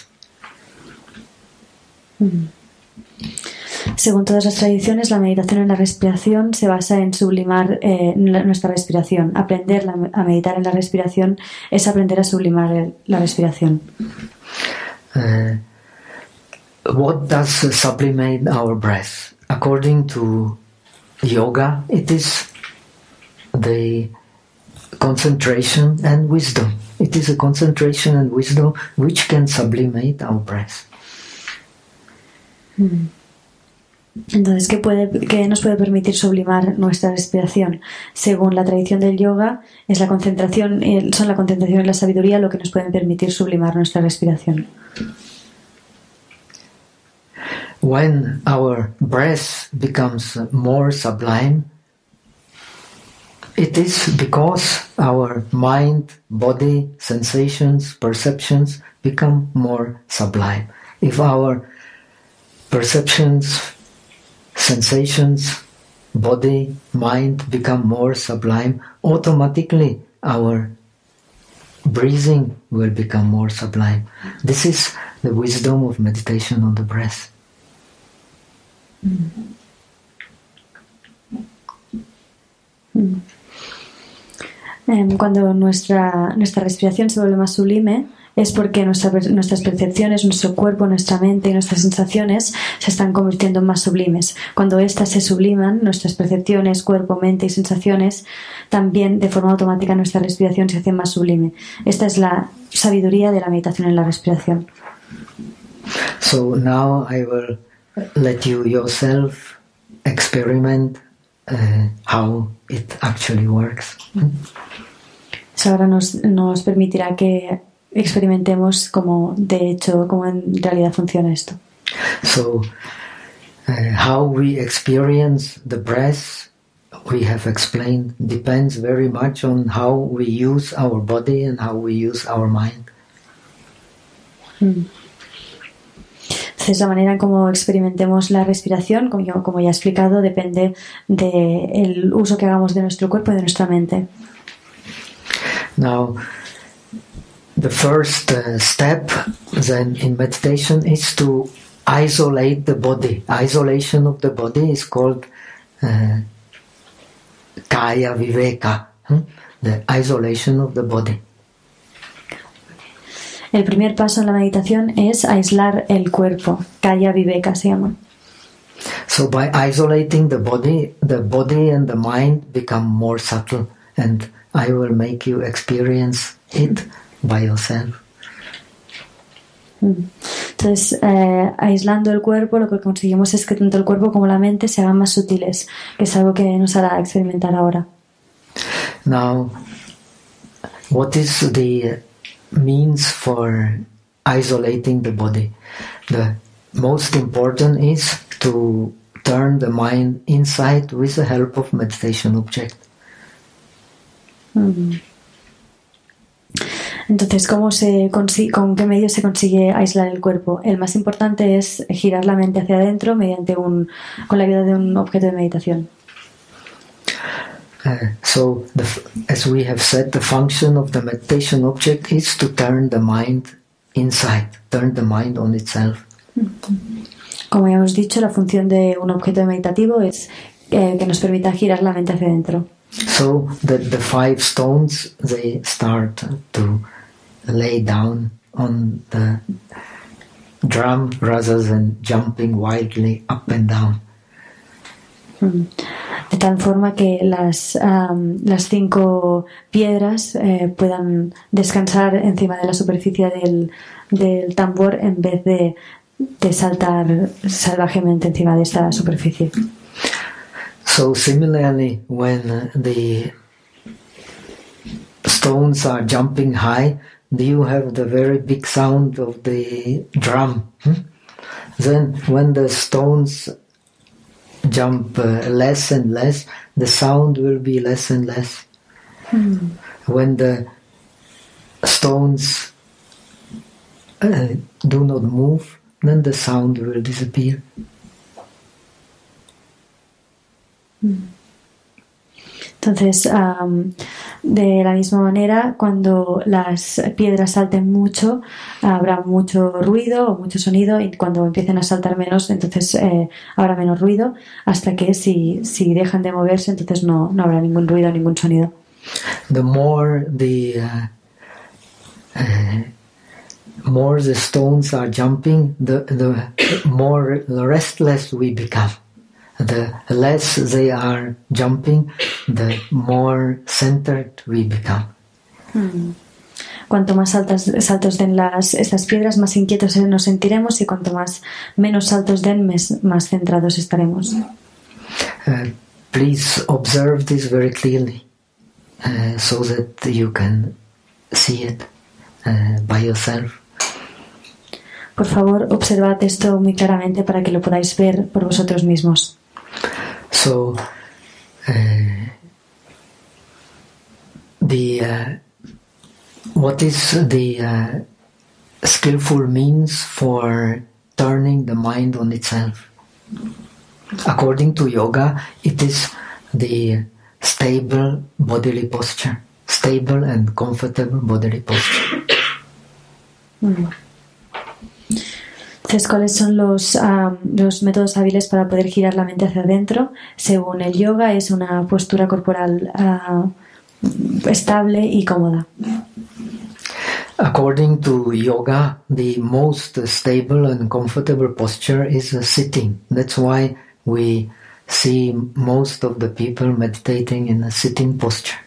Mm-hmm. Según todas las tradiciones, la meditación en la respiración se basa en sublimar eh, la, nuestra respiración. Aprender la, a meditar en la respiración es aprender a sublimar el, la respiración. Uh, what does sublimate our breath? According to yoga, it is the concentration and wisdom. It is a concentration and wisdom which can sublimate our breath. Mm. Entonces, ¿qué, puede, ¿qué nos puede permitir sublimar nuestra respiración? Según la tradición del yoga, es la concentración, son la concentración y la sabiduría lo que nos pueden permitir sublimar nuestra respiración. When our breath becomes more sublime, it is because our mind, body, sensations, perceptions become more sublime. If our perceptions, sensations, body, mind become more sublime, automatically our breathing will become more sublime. This is the wisdom of meditation on the breath. Mm. Mm. Cuando nuestra, nuestra respiración se vuelve más sublime, es porque nuestra, nuestras percepciones, nuestro cuerpo, nuestra mente y nuestras sensaciones se están convirtiendo en más sublimes. Cuando éstas se subliman, nuestras percepciones, cuerpo, mente y sensaciones, también de forma automática nuestra respiración se hace más sublime. Esta es la sabiduría de la meditación en la respiración. So now I will let you yourself experiment uh, how it actually works. Eso ahora nos, nos permitirá que experimentemos cómo de hecho, cómo en realidad funciona esto. So, uh, how we experience the breath, we have explained, depends very much on how we use our body and how we use our mind. Mm. Entonces, la manera en cómo experimentemos la respiración, como, yo, como ya he explicado, depende del uso que hagamos de nuestro cuerpo y de nuestra mente. Now, the first uh, step then in meditation is to isolate the body. Isolation of the body is called uh, Kaya Viveka, hmm? the isolation of the body. El primer paso en la meditación es aislar el cuerpo. Kaya Viveka se llama. So by isolating the body, the body and the mind become more subtle, and I will make you experience it by yourself. Entonces, eh, aislando el cuerpo, lo que conseguimos es que tanto el cuerpo como la mente se hagan más sutiles, que es algo que nos hará experimentar ahora. Now, what is the means for isolating the body? The most important is to turn the mind inside with the help of meditation object. Mm. Entonces, ¿cómo se consigue, ¿con qué medios se consigue aislar el cuerpo? El más importante es girar la mente hacia adentro mediante un, con la ayuda de un objeto de meditación. Uh, so, the, as we have said, the function of the meditation object is to turn the mind inside, turn the mind on itself. Como ya hemos dicho, la función de un objeto meditativo es eh, que nos permita girar la mente hacia adentro. So the, the five stones, they start to lay down on the drum rather than jumping wildly up and down. De tal forma que las, um, las cinco piedras eh, puedan descansar encima de la superficie del, del tambor en vez de, de saltar salvajemente encima de esta superficie. So similarly, when the stones are jumping high, you have the very big sound of the drum. Hmm? Then when the stones jump uh, less and less, the sound will be less and less. Hmm. When the stones uh, do not move, then the sound will disappear. Entonces, um, de la misma manera, cuando las piedras salten mucho, habrá mucho ruido o mucho sonido, y cuando empiecen a saltar menos, entonces eh, habrá menos ruido, hasta que si, si dejan de moverse, entonces no, no habrá ningún ruido, ningún sonido. The more the uh, uh, more the stones are jumping, the the more restless we become. The less they are jumping, the more centered we become. Hmm. Cuanto más saltas, saltos den las, estas piedras, más inquietos nos sentiremos, y cuanto más menos saltos den, más, más centrados estaremos. Uh, please observe this very clearly, uh, so that you can see it uh, by yourself. Por favor, observad esto muy claramente para que lo podáis ver por vosotros mismos. So, uh, the uh, what is the uh, skillful means for turning the mind on itself? According to yoga, it is the stable bodily posture, stable and comfortable bodily posture. Mm. Entonces, ¿cuáles son los, um, los métodos hábiles para poder girar la mente hacia adentro? Según el yoga, es una postura corporal uh, estable y cómoda. According to yoga, the most stable and comfortable posture is uh, sitting. That's why we see most of the people meditating in a sitting posture.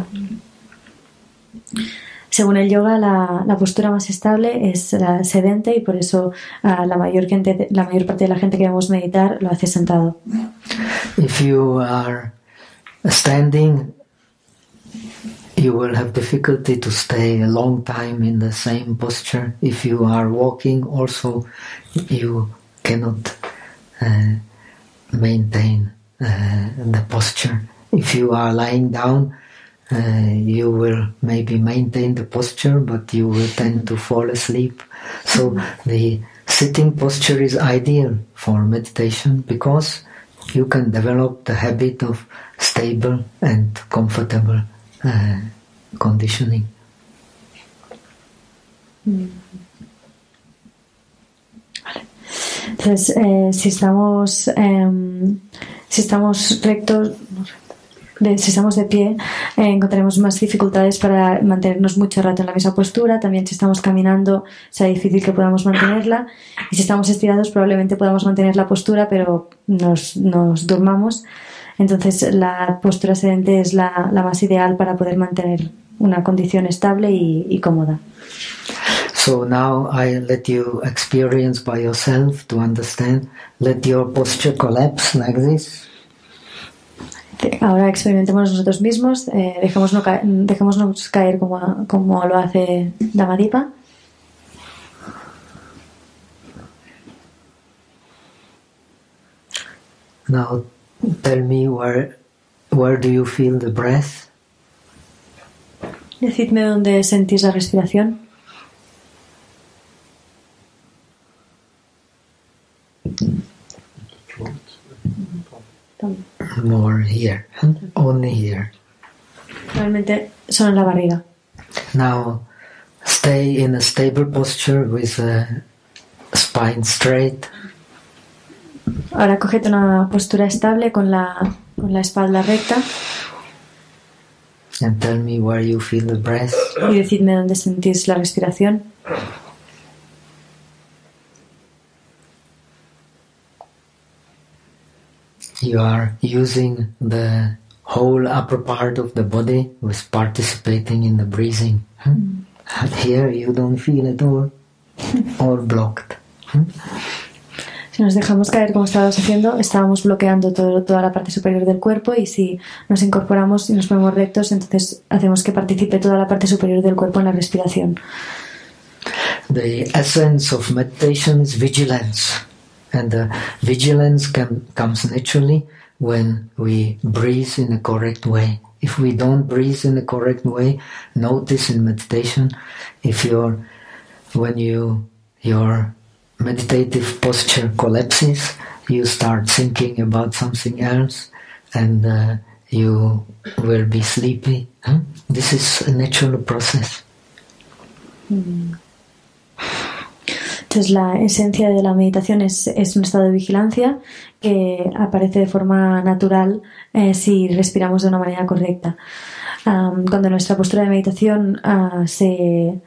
Según el yoga, la, la postura más estable es la sedente y por eso uh, la, mayor gente, la mayor parte de la gente que vemos meditar lo hace sentado. If you are standing, you will have difficulty to stay a long time in the same posture. If you are walking, also you cannot uh, maintain uh, the posture. If you are lying down, uh, you will maybe maintain the posture, but you will tend to fall asleep. So the sitting posture is ideal for meditation because you can develop the habit of stable and comfortable uh, conditioning. Mm. Vale. Entonces, eh, si estamos eh, si estamos rectos, de, si estamos de pie, eh, encontraremos más dificultades para mantenernos mucho rato en la misma postura. También si estamos caminando será difícil que podamos mantenerla, y si estamos estirados probablemente podamos mantener la postura pero nos, nos durmamos. Entonces la postura sedente es la, la más ideal para poder mantener una condición estable y, y cómoda. So now I let you experience by yourself to understand. Let your posture collapse like this. Ahora experimentemos nosotros mismos, eh, dejémonos, ca- dejémonos caer como, como lo hace Dhamadipa. Now tell me where where do you feel the breath? Decidme dónde sentís la respiración. More here, only here. Realmente solo en la barriga. Now stay in a stable posture with a spine straight. Ahora cógete una postura estable con la, con la espalda recta. And tell me where you feel the breath. Y decidme dónde sentís la respiración. You are using the whole upper part of the body with participating in the breathing. Hmm? And here you don't feel at all, all blocked. Hmm? Si nos dejamos caer como estábamos haciendo, estábamos bloqueando todo, toda la parte superior del cuerpo, y si nos incorporamos y nos ponemos rectos, entonces hacemos que participe toda la parte superior del cuerpo en la respiración. The essence of meditation is vigilance. And the vigilance can, comes naturally when we breathe in a correct way. If we don't breathe in a correct way, notice in meditation, if you're, when you, your meditative posture collapses, you start thinking about something else, and uh, you will be sleepy. Huh? This is a natural process. Mm. Entonces la esencia de la meditación es, es un estado de vigilancia que aparece de forma natural eh, si respiramos de una manera correcta. Um, cuando nuestra postura de meditación uh, se,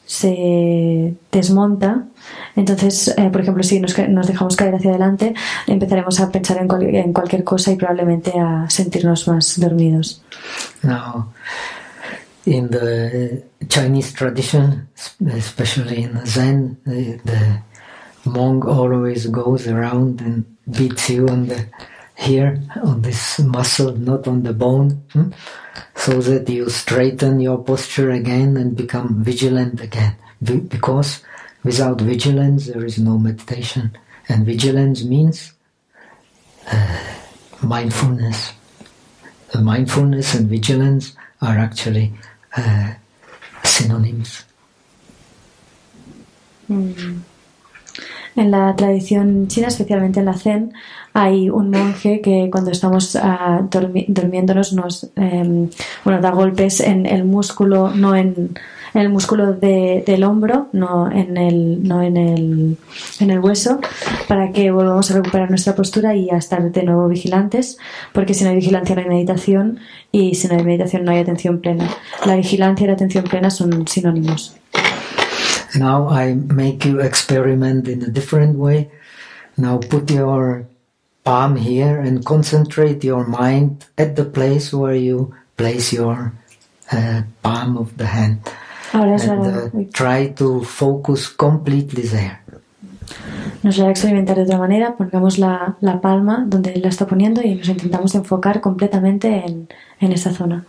se desmonta, entonces, eh, por ejemplo, si nos, nos dejamos caer hacia adelante, empezaremos a pensar en, cual, en cualquier cosa y probablemente a sentirnos más dormidos. Now, in the Chinese tradition, especially in Zen, the, the monk always goes around and beats you on the here, on this muscle, not on the bone, hmm? so that you straighten your posture again and become vigilant again. Be- because without vigilance there is no meditation. And vigilance means uh, mindfulness. The mindfulness and vigilance are actually Uh, synonyms. Mm. En la tradición china, especialmente en la Zen, hay un monje que cuando estamos uh, dormi durmiéndonos nos eh, bueno, da golpes en el músculo, no en, en el músculo de, del hombro, no en el, no en el, en el hueso, para que volvamos a recuperar nuestra postura y a estar de nuevo vigilantes, porque si no hay vigilancia no hay meditación, y si no hay meditación no hay atención plena. La vigilancia y la atención plena son sinónimos. Now I make you experiment in a different way. Now put your palm here and concentrate your mind at the place where you place your uh, palm of the hand. Ahora es and la... uh, try to focus completely there. Nos lo va a experimentar de otra manera. Pongamos la, la palma donde él la está poniendo y nos intentamos enfocar completamente en, en esa zona.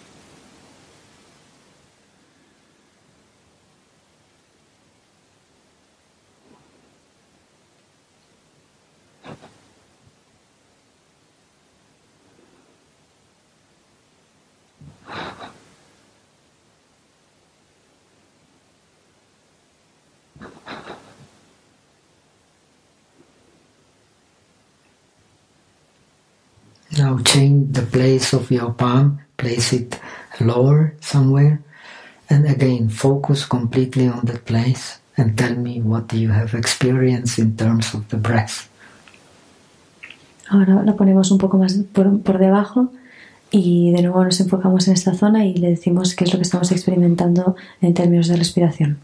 Now change the place of your palm, place it lower somewhere, and again focus completely on that place and tell me what you have experienced in terms of the breath. Ahora la ponemos un poco más por, por debajo y de nuevo nos enfocamos en esta zona y le decimos qué es lo que estamos experimentando en términos de respiración.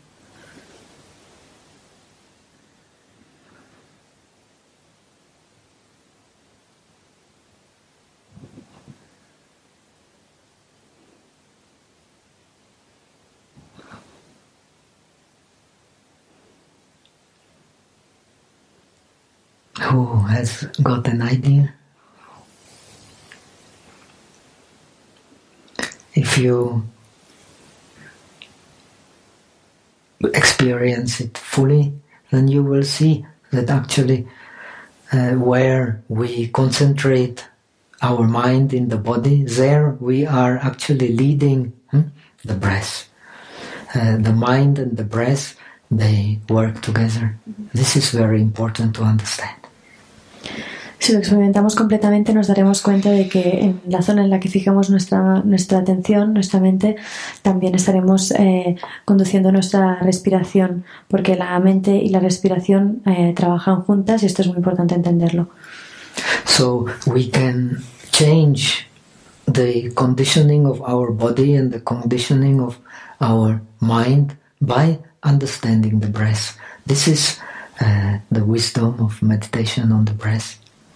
Who has got an idea? If you experience it fully, then you will see that actually uh, where we concentrate our mind in the body, there we are actually leading hmm, the breath. Uh, the mind and the breath, they work together. This is very important to understand. Si lo experimentamos completamente nos daremos cuenta de que en la zona en la que fijamos nuestra, nuestra atención, nuestra mente, también estaremos eh, conduciendo nuestra respiración, porque la mente y la respiración eh, trabajan juntas y esto es muy importante entenderlo. So we can change the conditioning of our body and the conditioning of our mind by understanding the breath. This is uh, the wisdom of meditation on the breath.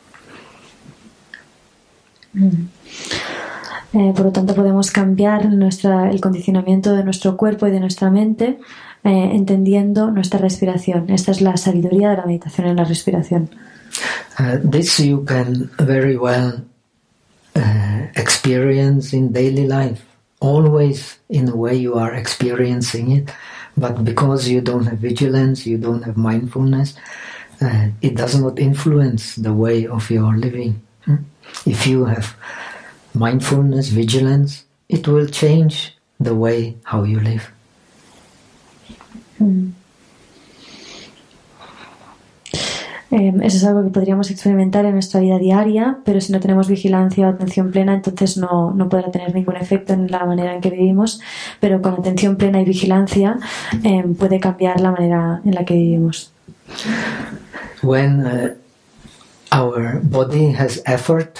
Mm. Eh, por lo tanto podemos cambiar nuestra, el condicionamiento de nuestro cuerpo y de nuestra mente eh, entendiendo nuestra respiración. Esta es la sabiduría de la meditación en la respiración. Uh, this you can very well uh, experience in daily life, always in the way you are experiencing it, but because you don't have vigilance, you don't have mindfulness, uh, it does not influence the way of your living. Hmm? If you have mindfulness, vigilance, it will change the way how you live. Mm. Eh, eso es algo que podríamos experimentar en nuestra vida diaria, pero si no tenemos vigilancia o atención plena, entonces no, no podrá tener ningún efecto en la manera en que vivimos, pero con atención plena y vigilancia eh, puede cambiar la manera en la que vivimos. When uh, our body has effort,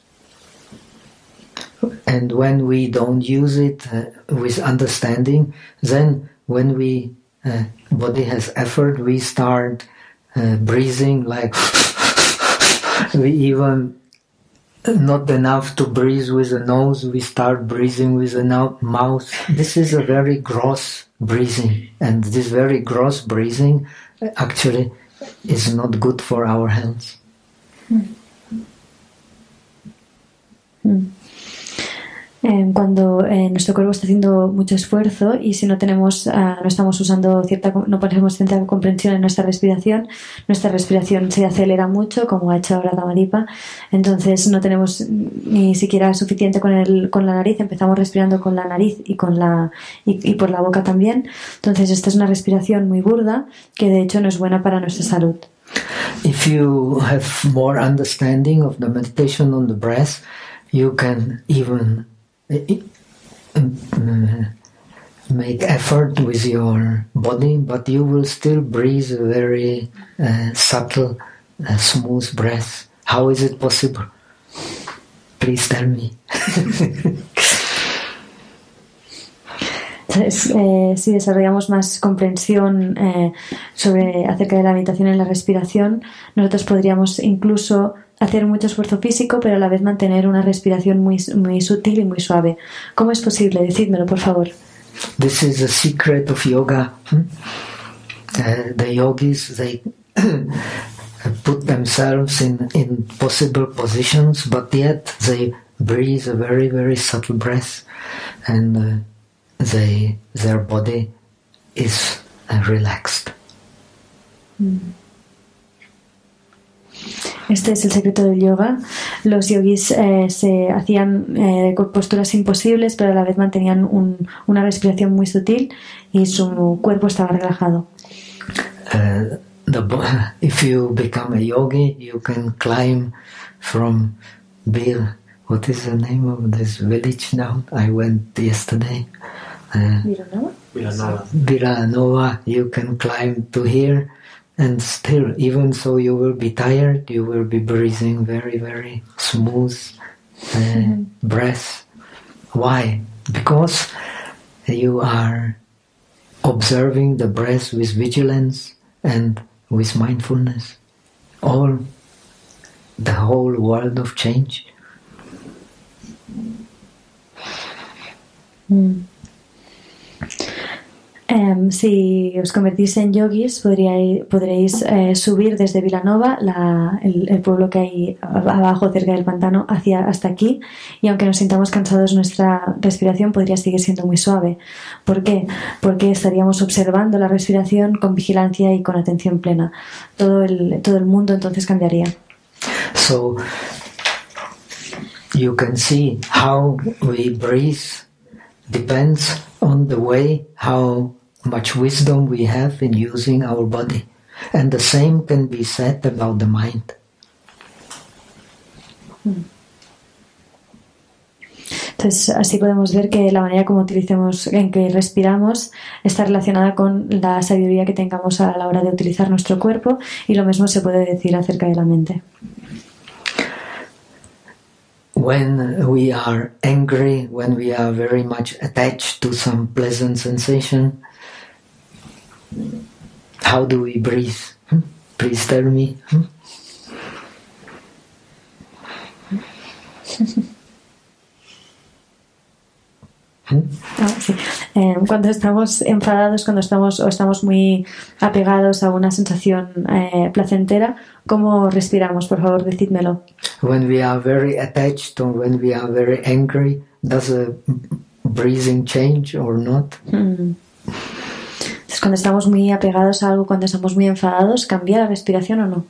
and when we don't use it uh, with understanding, then when we uh, body has effort, we start uh, breathing like we even not enough to breathe with the nose, we start breathing with the no- mouth. This is a very gross breathing, and this very gross breathing actually is not good for our health. Mm. Eh, cuando eh, nuestro cuerpo está haciendo mucho esfuerzo y si no tenemos, uh, no estamos usando cierta, no ponemos cierta comprensión en nuestra respiración, nuestra respiración se acelera mucho, como ha hecho ahora Tamaripa. Entonces no tenemos ni siquiera suficiente con el, con la nariz. Empezamos respirando con la nariz y con la y, y por la boca también. Entonces esta es una respiración muy burda que de hecho no es buena para nuestra salud. If you have more understanding of the meditation on the breath, you can even make effort with your body, but you will still breathe a very uh, subtle, uh, smooth breath. How is it possible? Please tell me. Entonces, eh, si desarrollamos más comprensión eh, sobre acerca de la meditación en la respiración, nosotros podríamos incluso hacer mucho esfuerzo físico, pero a la vez mantener una respiración muy, muy sutil y muy suave. ¿Cómo es posible? Decídmelo, por favor. This is the secret of yoga. Hmm? Uh, the yogis, they put themselves in, in possible positions, but yet they breathe a very, very subtle breath, and uh, they, their body is uh, relaxed. Mm. Este es el secreto del yoga. Los yogis eh, se hacían eh, posturas imposibles, pero a la vez mantenían un, una respiración muy sutil y su cuerpo estaba relajado. Uh, the, if you become a yogi, you can climb from Bir. What is the name of this village now? I went yesterday. Uh, Vilanova. Vilanova. Vilanova. You can climb to here. And still, even so, you will be tired, you will be breathing very, very smooth uh, mm-hmm. breath. Why? Because you are observing the breath with vigilance and with mindfulness. All, the whole world of change. Mm. Um, si os convertís en yogis, podríais, podréis eh, subir desde Vilanova, la, el, el pueblo que hay abajo cerca del pantano, hacia, hasta aquí, y aunque nos sintamos cansados, nuestra respiración podría seguir siendo muy suave. ¿Por qué? Porque estaríamos observando la respiración con vigilancia y con atención plena. Todo el, todo el mundo entonces cambiaría. So, you can see how we breathe depends on the way how much wisdom we have in using our body. And the same can be said about the mind. Entonces, así podemos ver que la manera como utilicemos, en que respiramos, está relacionada con la sabiduría que tengamos a la hora de utilizar nuestro cuerpo, y lo mismo se puede decir acerca de la mente. When we are angry, when we are very much attached to some pleasant sensation, how do we breathe? Hmm? Please tell me. Hmm? ¿Mm? Ah, sí. eh, cuando estamos enfadados, cuando estamos o estamos muy apegados a una sensación eh, placentera, ¿cómo respiramos? Por favor, decídmelo. When we are very attached or when we are very angry, does the breathing change or not? Mm. Entonces, cuando estamos muy apegados a algo, cuando estamos muy enfadados, ¿cambia la respiración o no?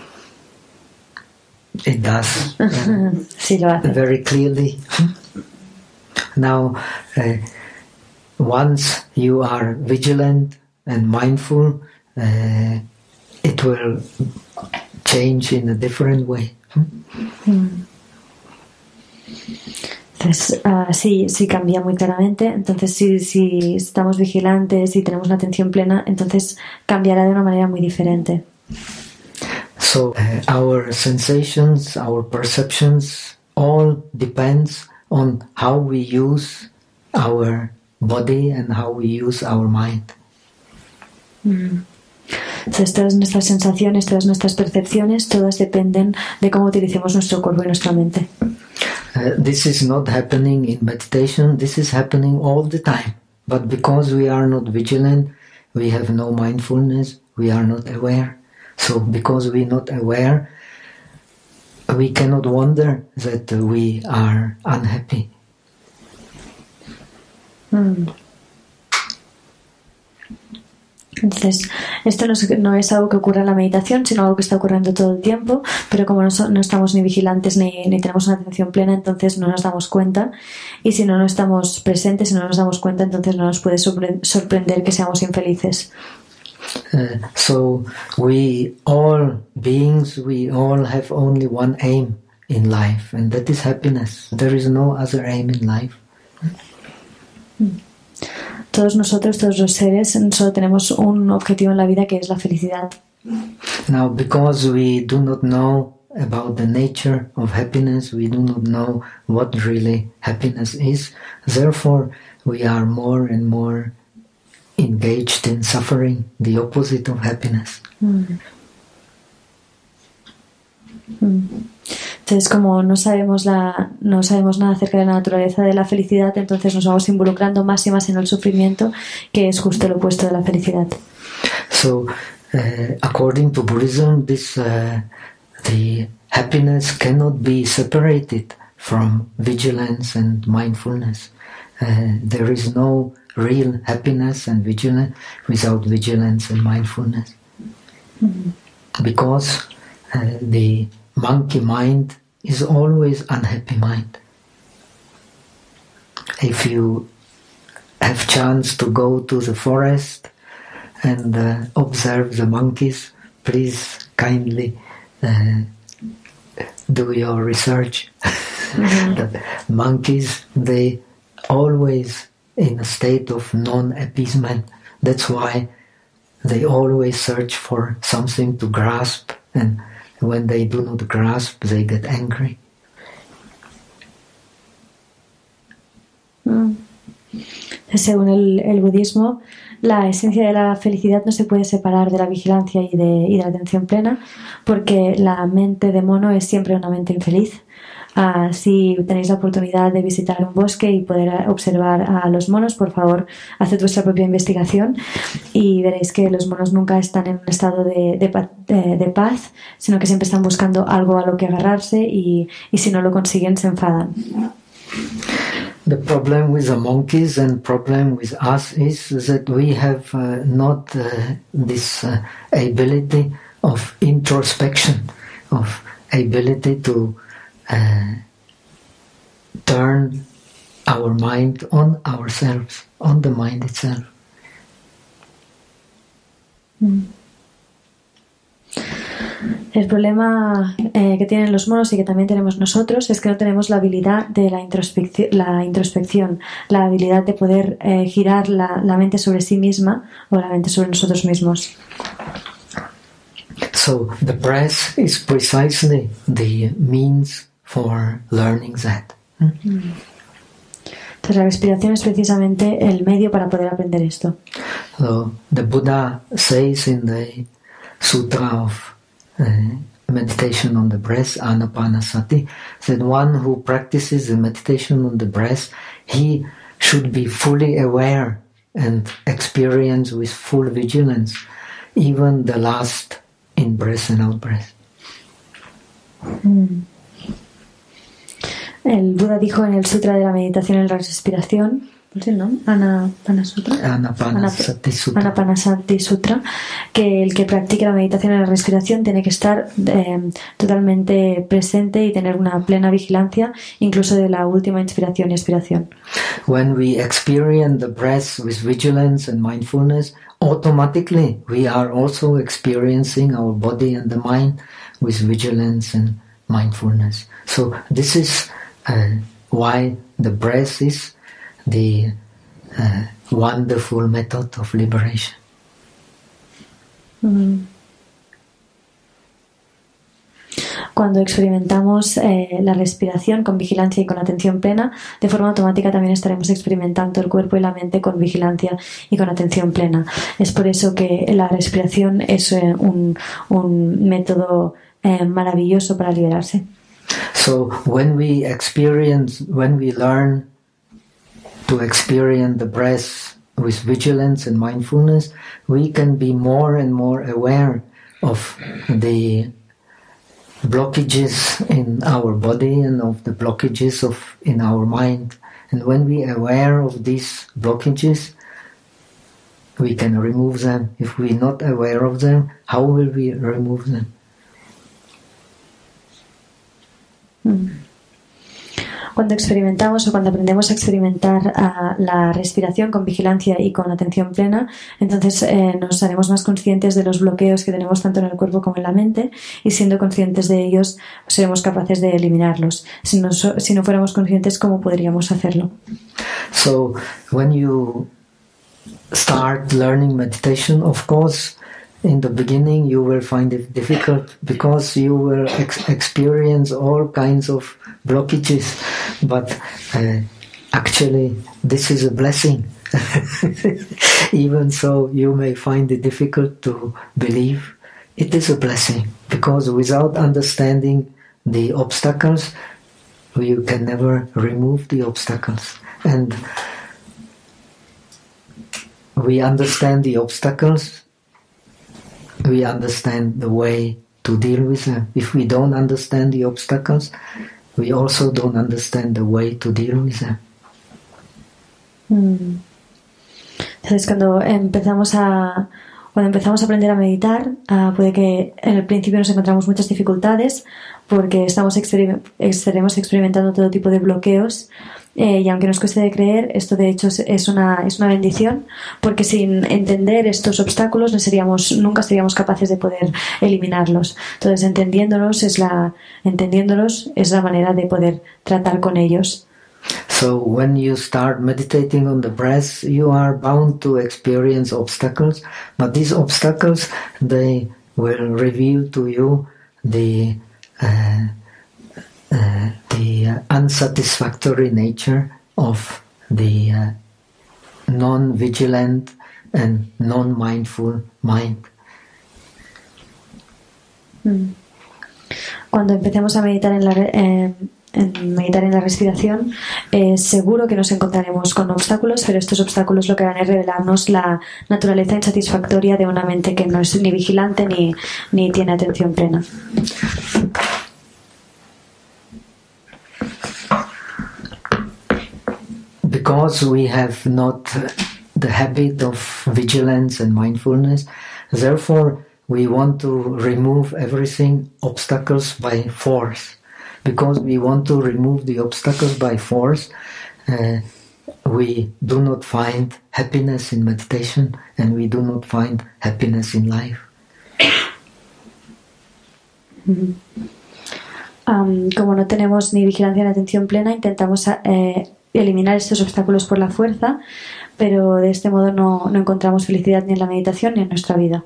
It does. Sí, lo hace. Very clearly. Now, uh, once you are vigilant and mindful, uh, it will change in a different way. Mm. Entonces, uh, sí, sí cambia muy claramente. Entonces, si, si estamos vigilantes y tenemos una atención plena, entonces cambiará de una manera muy diferente. So, uh, our sensations, our perceptions, all depends on how we use our body and how we use our mind. Mm. Entonces, todas nuestras sensaciones, todas nuestras percepciones, todas dependen de cómo utilicemos nuestro cuerpo y nuestra mente. Uh, this is not happening in meditation, this is happening all the time. But because we are not vigilant, we have no mindfulness, we are not aware. So because we are not aware, we cannot wonder that we are unhappy. Mm. Entonces, esto no es, no es algo que ocurra en la meditación, sino algo que está ocurriendo todo el tiempo, pero como no, so, no estamos ni vigilantes ni, ni tenemos una atención plena, entonces no nos damos cuenta, y si no, no estamos presentes, si no nos damos cuenta, entonces no nos puede sorpre- sorprender que seamos infelices. Uh, so we all beings, we all have only one aim in life, and that is happiness. There is no other aim in life. Todos nosotros, todos los seres, solo tenemos un objetivo en la vida, que es la felicidad. Now, because we do not know about the nature of happiness, we do not know what really happiness is, therefore we are more and more engaged in suffering, the opposite of happiness. Mm. Mm. Entonces, como no sabemos la, no sabemos nada acerca de la naturaleza de la felicidad, entonces nos vamos involucrando más y más en el sufrimiento, que es justo lo opuesto de la felicidad. So, uh, according to Buddhism, this uh, the happiness cannot be separated from vigilance and mindfulness. Uh, there is no real happiness and vigilance without vigilance and mindfulness, mm-hmm. because uh, the monkey mind is always unhappy mind. If you have chance to go to the forest and uh, observe the monkeys, please kindly uh, do your research. Mm-hmm. The monkeys, they always in a state of non-appeasement. That's why they always search for something to grasp, and when they do not grasp, they get angry. Mm. Según el, el budismo, la esencia de la felicidad no se puede separar de la vigilancia y de, y de la atención plena, porque la mente de mono es siempre una mente infeliz. Uh, si tenéis la oportunidad de visitar un bosque y poder observar a los monos, por favor, haced vuestra propia investigación y veréis que los monos nunca están en un estado de, de, de, de paz, sino que siempre están buscando algo a lo que agarrarse, y, y si no lo consiguen se enfadan. The problem with the monkeys and problem with us is that we have uh, not uh, this uh, ability of introspection, of ability to Uh, turn our mind on ourselves, on the mind itself. Mm. El problema eh, que tienen los monos y que también tenemos nosotros es que no tenemos la habilidad de la introspección, la, introspección, la habilidad de poder eh, girar la, la mente sobre sí misma o la mente sobre nosotros mismos. So the breath is precisely the means for learning that. Mm. Entonces la respiración es precisamente el medio para poder aprender esto. So the Buddha says in the Sutra of uh, Meditation on the Breath, Anapanasati, that one who practices the meditation on the breath, he should be fully aware and experience with full vigilance even the last in-breath and out-breath. Mm. El Buda dijo en el Sutra de la Meditación en la Respiración, ¿no? Anapanasati Anapanasati Sutra. Anapanasati Sutra, que el que practique la meditación en la respiración tiene que estar eh, totalmente presente y tener una plena vigilancia, incluso de la última inspiración y expiración. When we experience the breath with vigilance and mindfulness, automatically we are also experiencing our body and the mind with vigilance and mindfulness. So this is uh, why the breath is the uh, wonderful method of liberation. Mm. Cuando experimentamos eh, la respiración con vigilancia y con atención plena, de forma automática también estaremos experimentando el cuerpo y la mente con vigilancia y con atención plena. Es por eso que la respiración es eh, un, un método eh, maravilloso para liberarse. So when we experience, when we learn to experience the breath with vigilance and mindfulness, we can be more and more aware of the blockages in our body and of the blockages of in our mind, And when we are aware of these blockages, we can remove them. If we're not aware of them, how will we remove them? Cuando experimentamos o cuando aprendemos a experimentar uh, la respiración con vigilancia y con atención plena, entonces eh, nos haremos más conscientes de los bloqueos que tenemos tanto en el cuerpo como en la mente, y siendo conscientes de ellos seremos capaces de eliminarlos. Si no, si no fuéramos conscientes, ¿cómo podríamos hacerlo? So, when you start learning meditation, of course, in the beginning you will find it difficult because you will ex- experience all kinds of blockages, but uh, actually this is a blessing. Even so, you may find it difficult to believe. It is a blessing, because without understanding the obstacles, you can never remove the obstacles. And we understand the obstacles, we understand the way to deal with them. If we don't understand the obstacles, we also don't understand the way to deal with them. Mm. Entonces, cuando empezamos a cuando empezamos a aprender a meditar, uh, puede que en el principio nos encontramos muchas dificultades porque estamos experim- estaremos experimentando todo tipo de bloqueos. Eh, y aunque nos cueste de creer, esto de hecho es una, es una bendición, porque sin entender estos obstáculos no seríamos, nunca seríamos capaces de poder eliminarlos. Entonces, entendiéndolos es la, entendiéndolos es la manera de poder tratar con ellos. So when you start meditating on the breath, you are bound to experience obstacles, but these obstacles, they will reveal to you the uh, Uh, the uh, unsatisfactory nature of the uh, non-vigilant and non-mindful mind. Cuando empecemos a meditar en la, eh, en meditar en la respiración, eh, seguro que nos encontraremos con obstáculos, pero estos obstáculos lo que harán es revelarnos la naturaleza insatisfactoria de una mente que no es ni vigilante ni, ni tiene atención plena. Because we have not the habit of vigilance and mindfulness, therefore we want to remove everything, obstacles, by force. Because we want to remove the obstacles by force, uh, we do not find happiness in meditation, and we do not find happiness in life. Mm-hmm. Um, como no tenemos ni vigilancia ni atención plena, intentamos eh, eliminar estos obstáculos por la fuerza, pero de este modo no, no encontramos felicidad ni en la meditación ni en nuestra vida.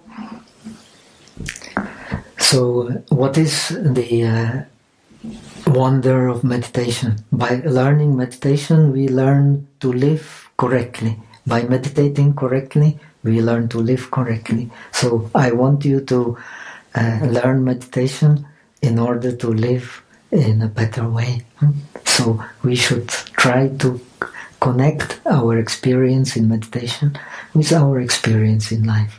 So, what is the uh, wonder of meditation? By learning meditation, we learn to live correctly. By meditating correctly, we learn to live correctly. So, I want you to uh, learn meditation in order to live in a better way. So we should try to connect our experience in meditation with our experience in life.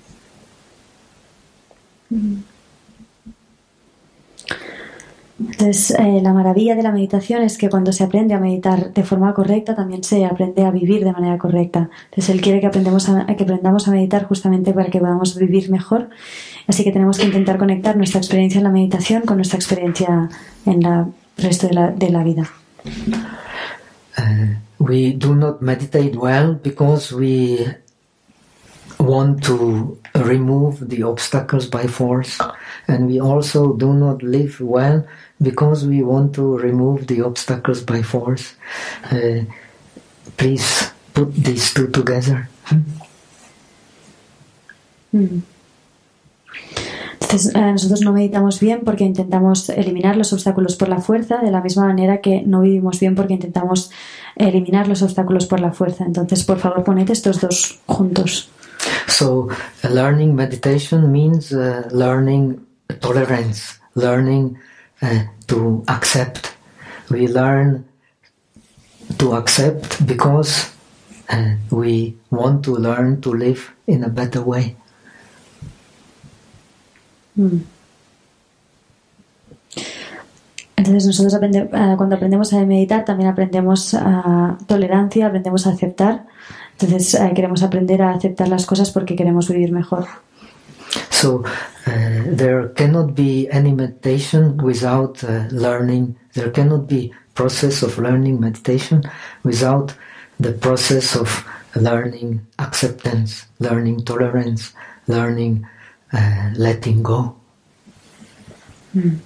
Entonces, eh, la maravilla de la meditación es que cuando se aprende a meditar de forma correcta, también se aprende a vivir de manera correcta. Entonces, Él quiere que, aprendamos a, que aprendamos a meditar justamente para que podamos vivir mejor. Así que tenemos que intentar conectar nuestra experiencia en la meditación con nuestra experiencia en el resto de la, de la vida. Uh, we do not meditate well because we want to remove the obstacles by force, and we also do not live well because we want to remove the obstacles by force. Uh, please put these two together. Mm. Entonces, eh, nosotros no meditamos bien porque intentamos eliminar los obstáculos por la fuerza, de la misma manera que no vivimos bien porque intentamos eliminar los obstáculos por la fuerza. Entonces, por favor, poned estos dos juntos. So, uh, learning meditation means uh, learning tolerance, learning uh, to accept. We learn to accept because uh, we want to learn to live in a better way. Mm. Entonces nosotros aprende, uh, cuando aprendemos a meditar también aprendemos a uh, tolerancia, aprendemos a aceptar. Entonces uh, queremos aprender a aceptar las cosas porque queremos vivir mejor. So uh, there cannot be any meditation without uh, learning. There cannot be process of learning meditation without the process of learning acceptance, learning tolerance, learning uh, letting go. Mm.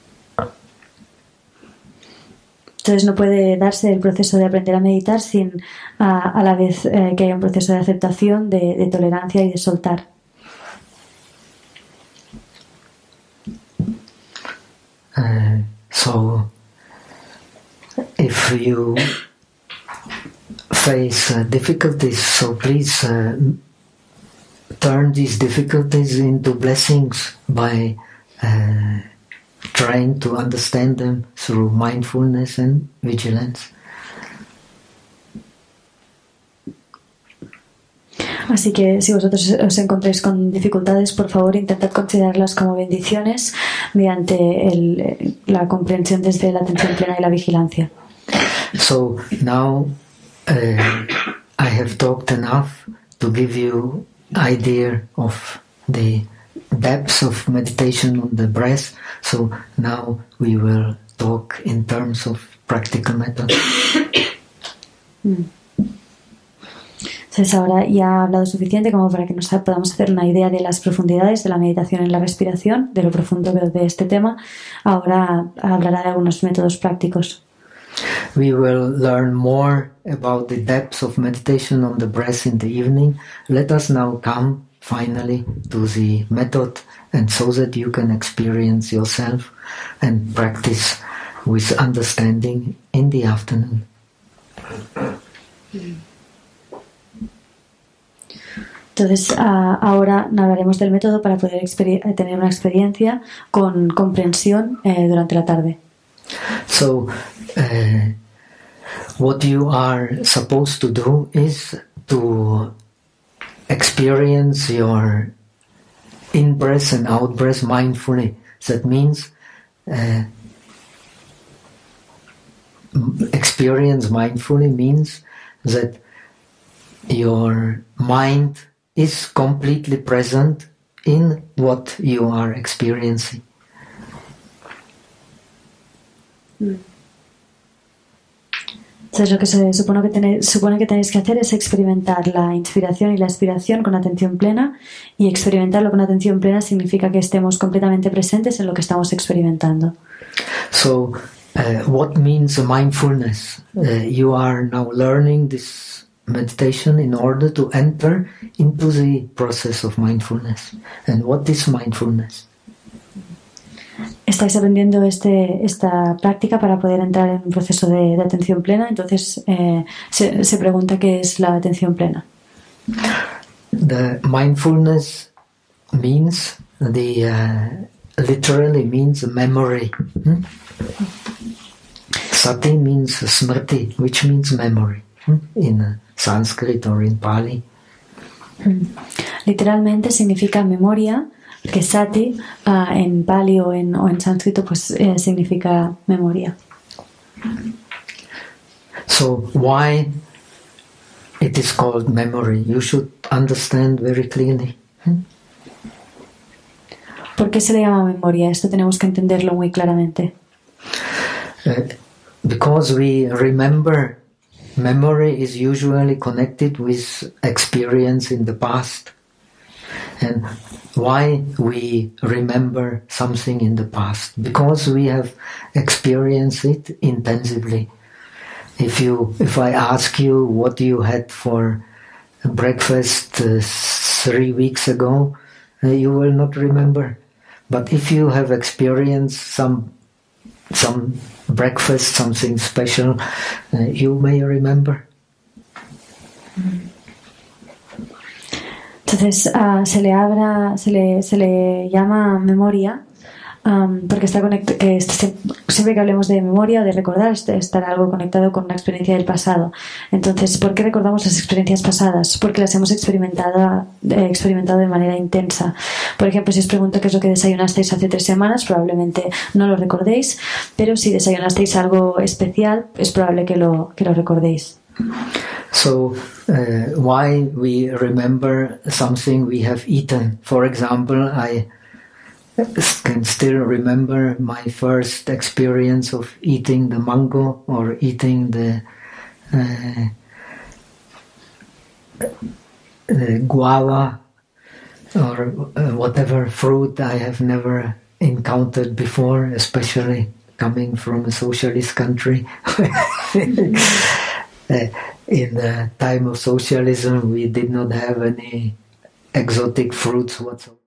Entonces no puede darse el proceso de aprender a meditar sin a, a la vez eh, que haya un proceso de aceptación, de, de tolerancia y de soltar. Uh, so if you face uh, difficulties, so please uh, turn these difficulties into blessings by uh, trying to understand them through mindfulness and vigilance. Así que si vosotros os encontráis con dificultades, por favor intentad considerarlas como bendiciones mediante el, la comprensión desde la atención plena y la vigilancia. So now uh, I have talked enough to give you idea of the depths of meditation on the breath. So now we will talk in terms of practical method. Mm. Entonces ahora ya he hablado suficiente como para que nos podamos hacer una idea de las profundidades de la meditación en la respiración, de lo profundo de este tema. Ahora hablará de algunos métodos prácticos. We will learn more about the depths of meditation on the breath in the evening. Let us now come finally to the method, and so that you can experience yourself and practice with understanding in the afternoon. Mm. Entonces uh, ahora hablaremos del método para poder tener una experiencia con comprensión eh, durante la tarde. So, uh, what you are supposed to do is to experience your in-breath and out-breath mindfully. That means uh, experience mindfully means that your mind is completely present in what you are experiencing. Entonces lo que se supone que, tenéis, supone que tenéis que hacer es experimentar la inspiración y la expiración con atención plena, y experimentarlo con atención plena significa que estemos completamente presentes en lo que estamos experimentando. So, uh, what means mindfulness? Uh, you are now learning this meditation in order to enter into the process of mindfulness. And what is mindfulness? Estáis aprendiendo este, esta práctica para poder entrar en un proceso de, de atención plena. Entonces eh, se, se pregunta qué es la atención plena. The mindfulness means the uh, literally means memory. Hmm? Sati means smriti, which means memory. Hmm? In uh, Sanskrit or in Pali. Literalmente significa memoria, que sati uh, en Pali o en, o en sánscrito pues eh, significa memoria. So why it is called memory? You should understand very clearly. Hmm? ¿Por qué se le llama memoria? Esto tenemos que entenderlo muy claramente. Uh, because we remember. Memory is usually connected with experience in the past. And why we remember something in the past? Because we have experienced it intensively. If you, if I ask you what you had for breakfast uh, three weeks ago, uh, you will not remember. But if you have experienced some some breakfast, something special, uh, you may remember. Entonces uh, se le abra, se le, se le llama memoria um, porque está conect que este, siempre que hablemos de memoria o de recordar, este, estará algo conectado con una experiencia del pasado. Entonces, ¿por qué recordamos las experiencias pasadas? Porque las hemos experimentado, eh, experimentado de manera intensa. Por ejemplo, si os pregunto qué es lo que desayunasteis hace tres semanas, probablemente no lo recordéis, pero si desayunasteis algo especial, es probable que lo, que lo recordéis. So, uh, why we remember something we have eaten? For example, I can still remember my first experience of eating the mango or eating the, uh, the guava or uh, whatever fruit I have never encountered before, especially coming from a socialist country. Uh, in the time of socialism, we did not have any exotic fruits whatsoever.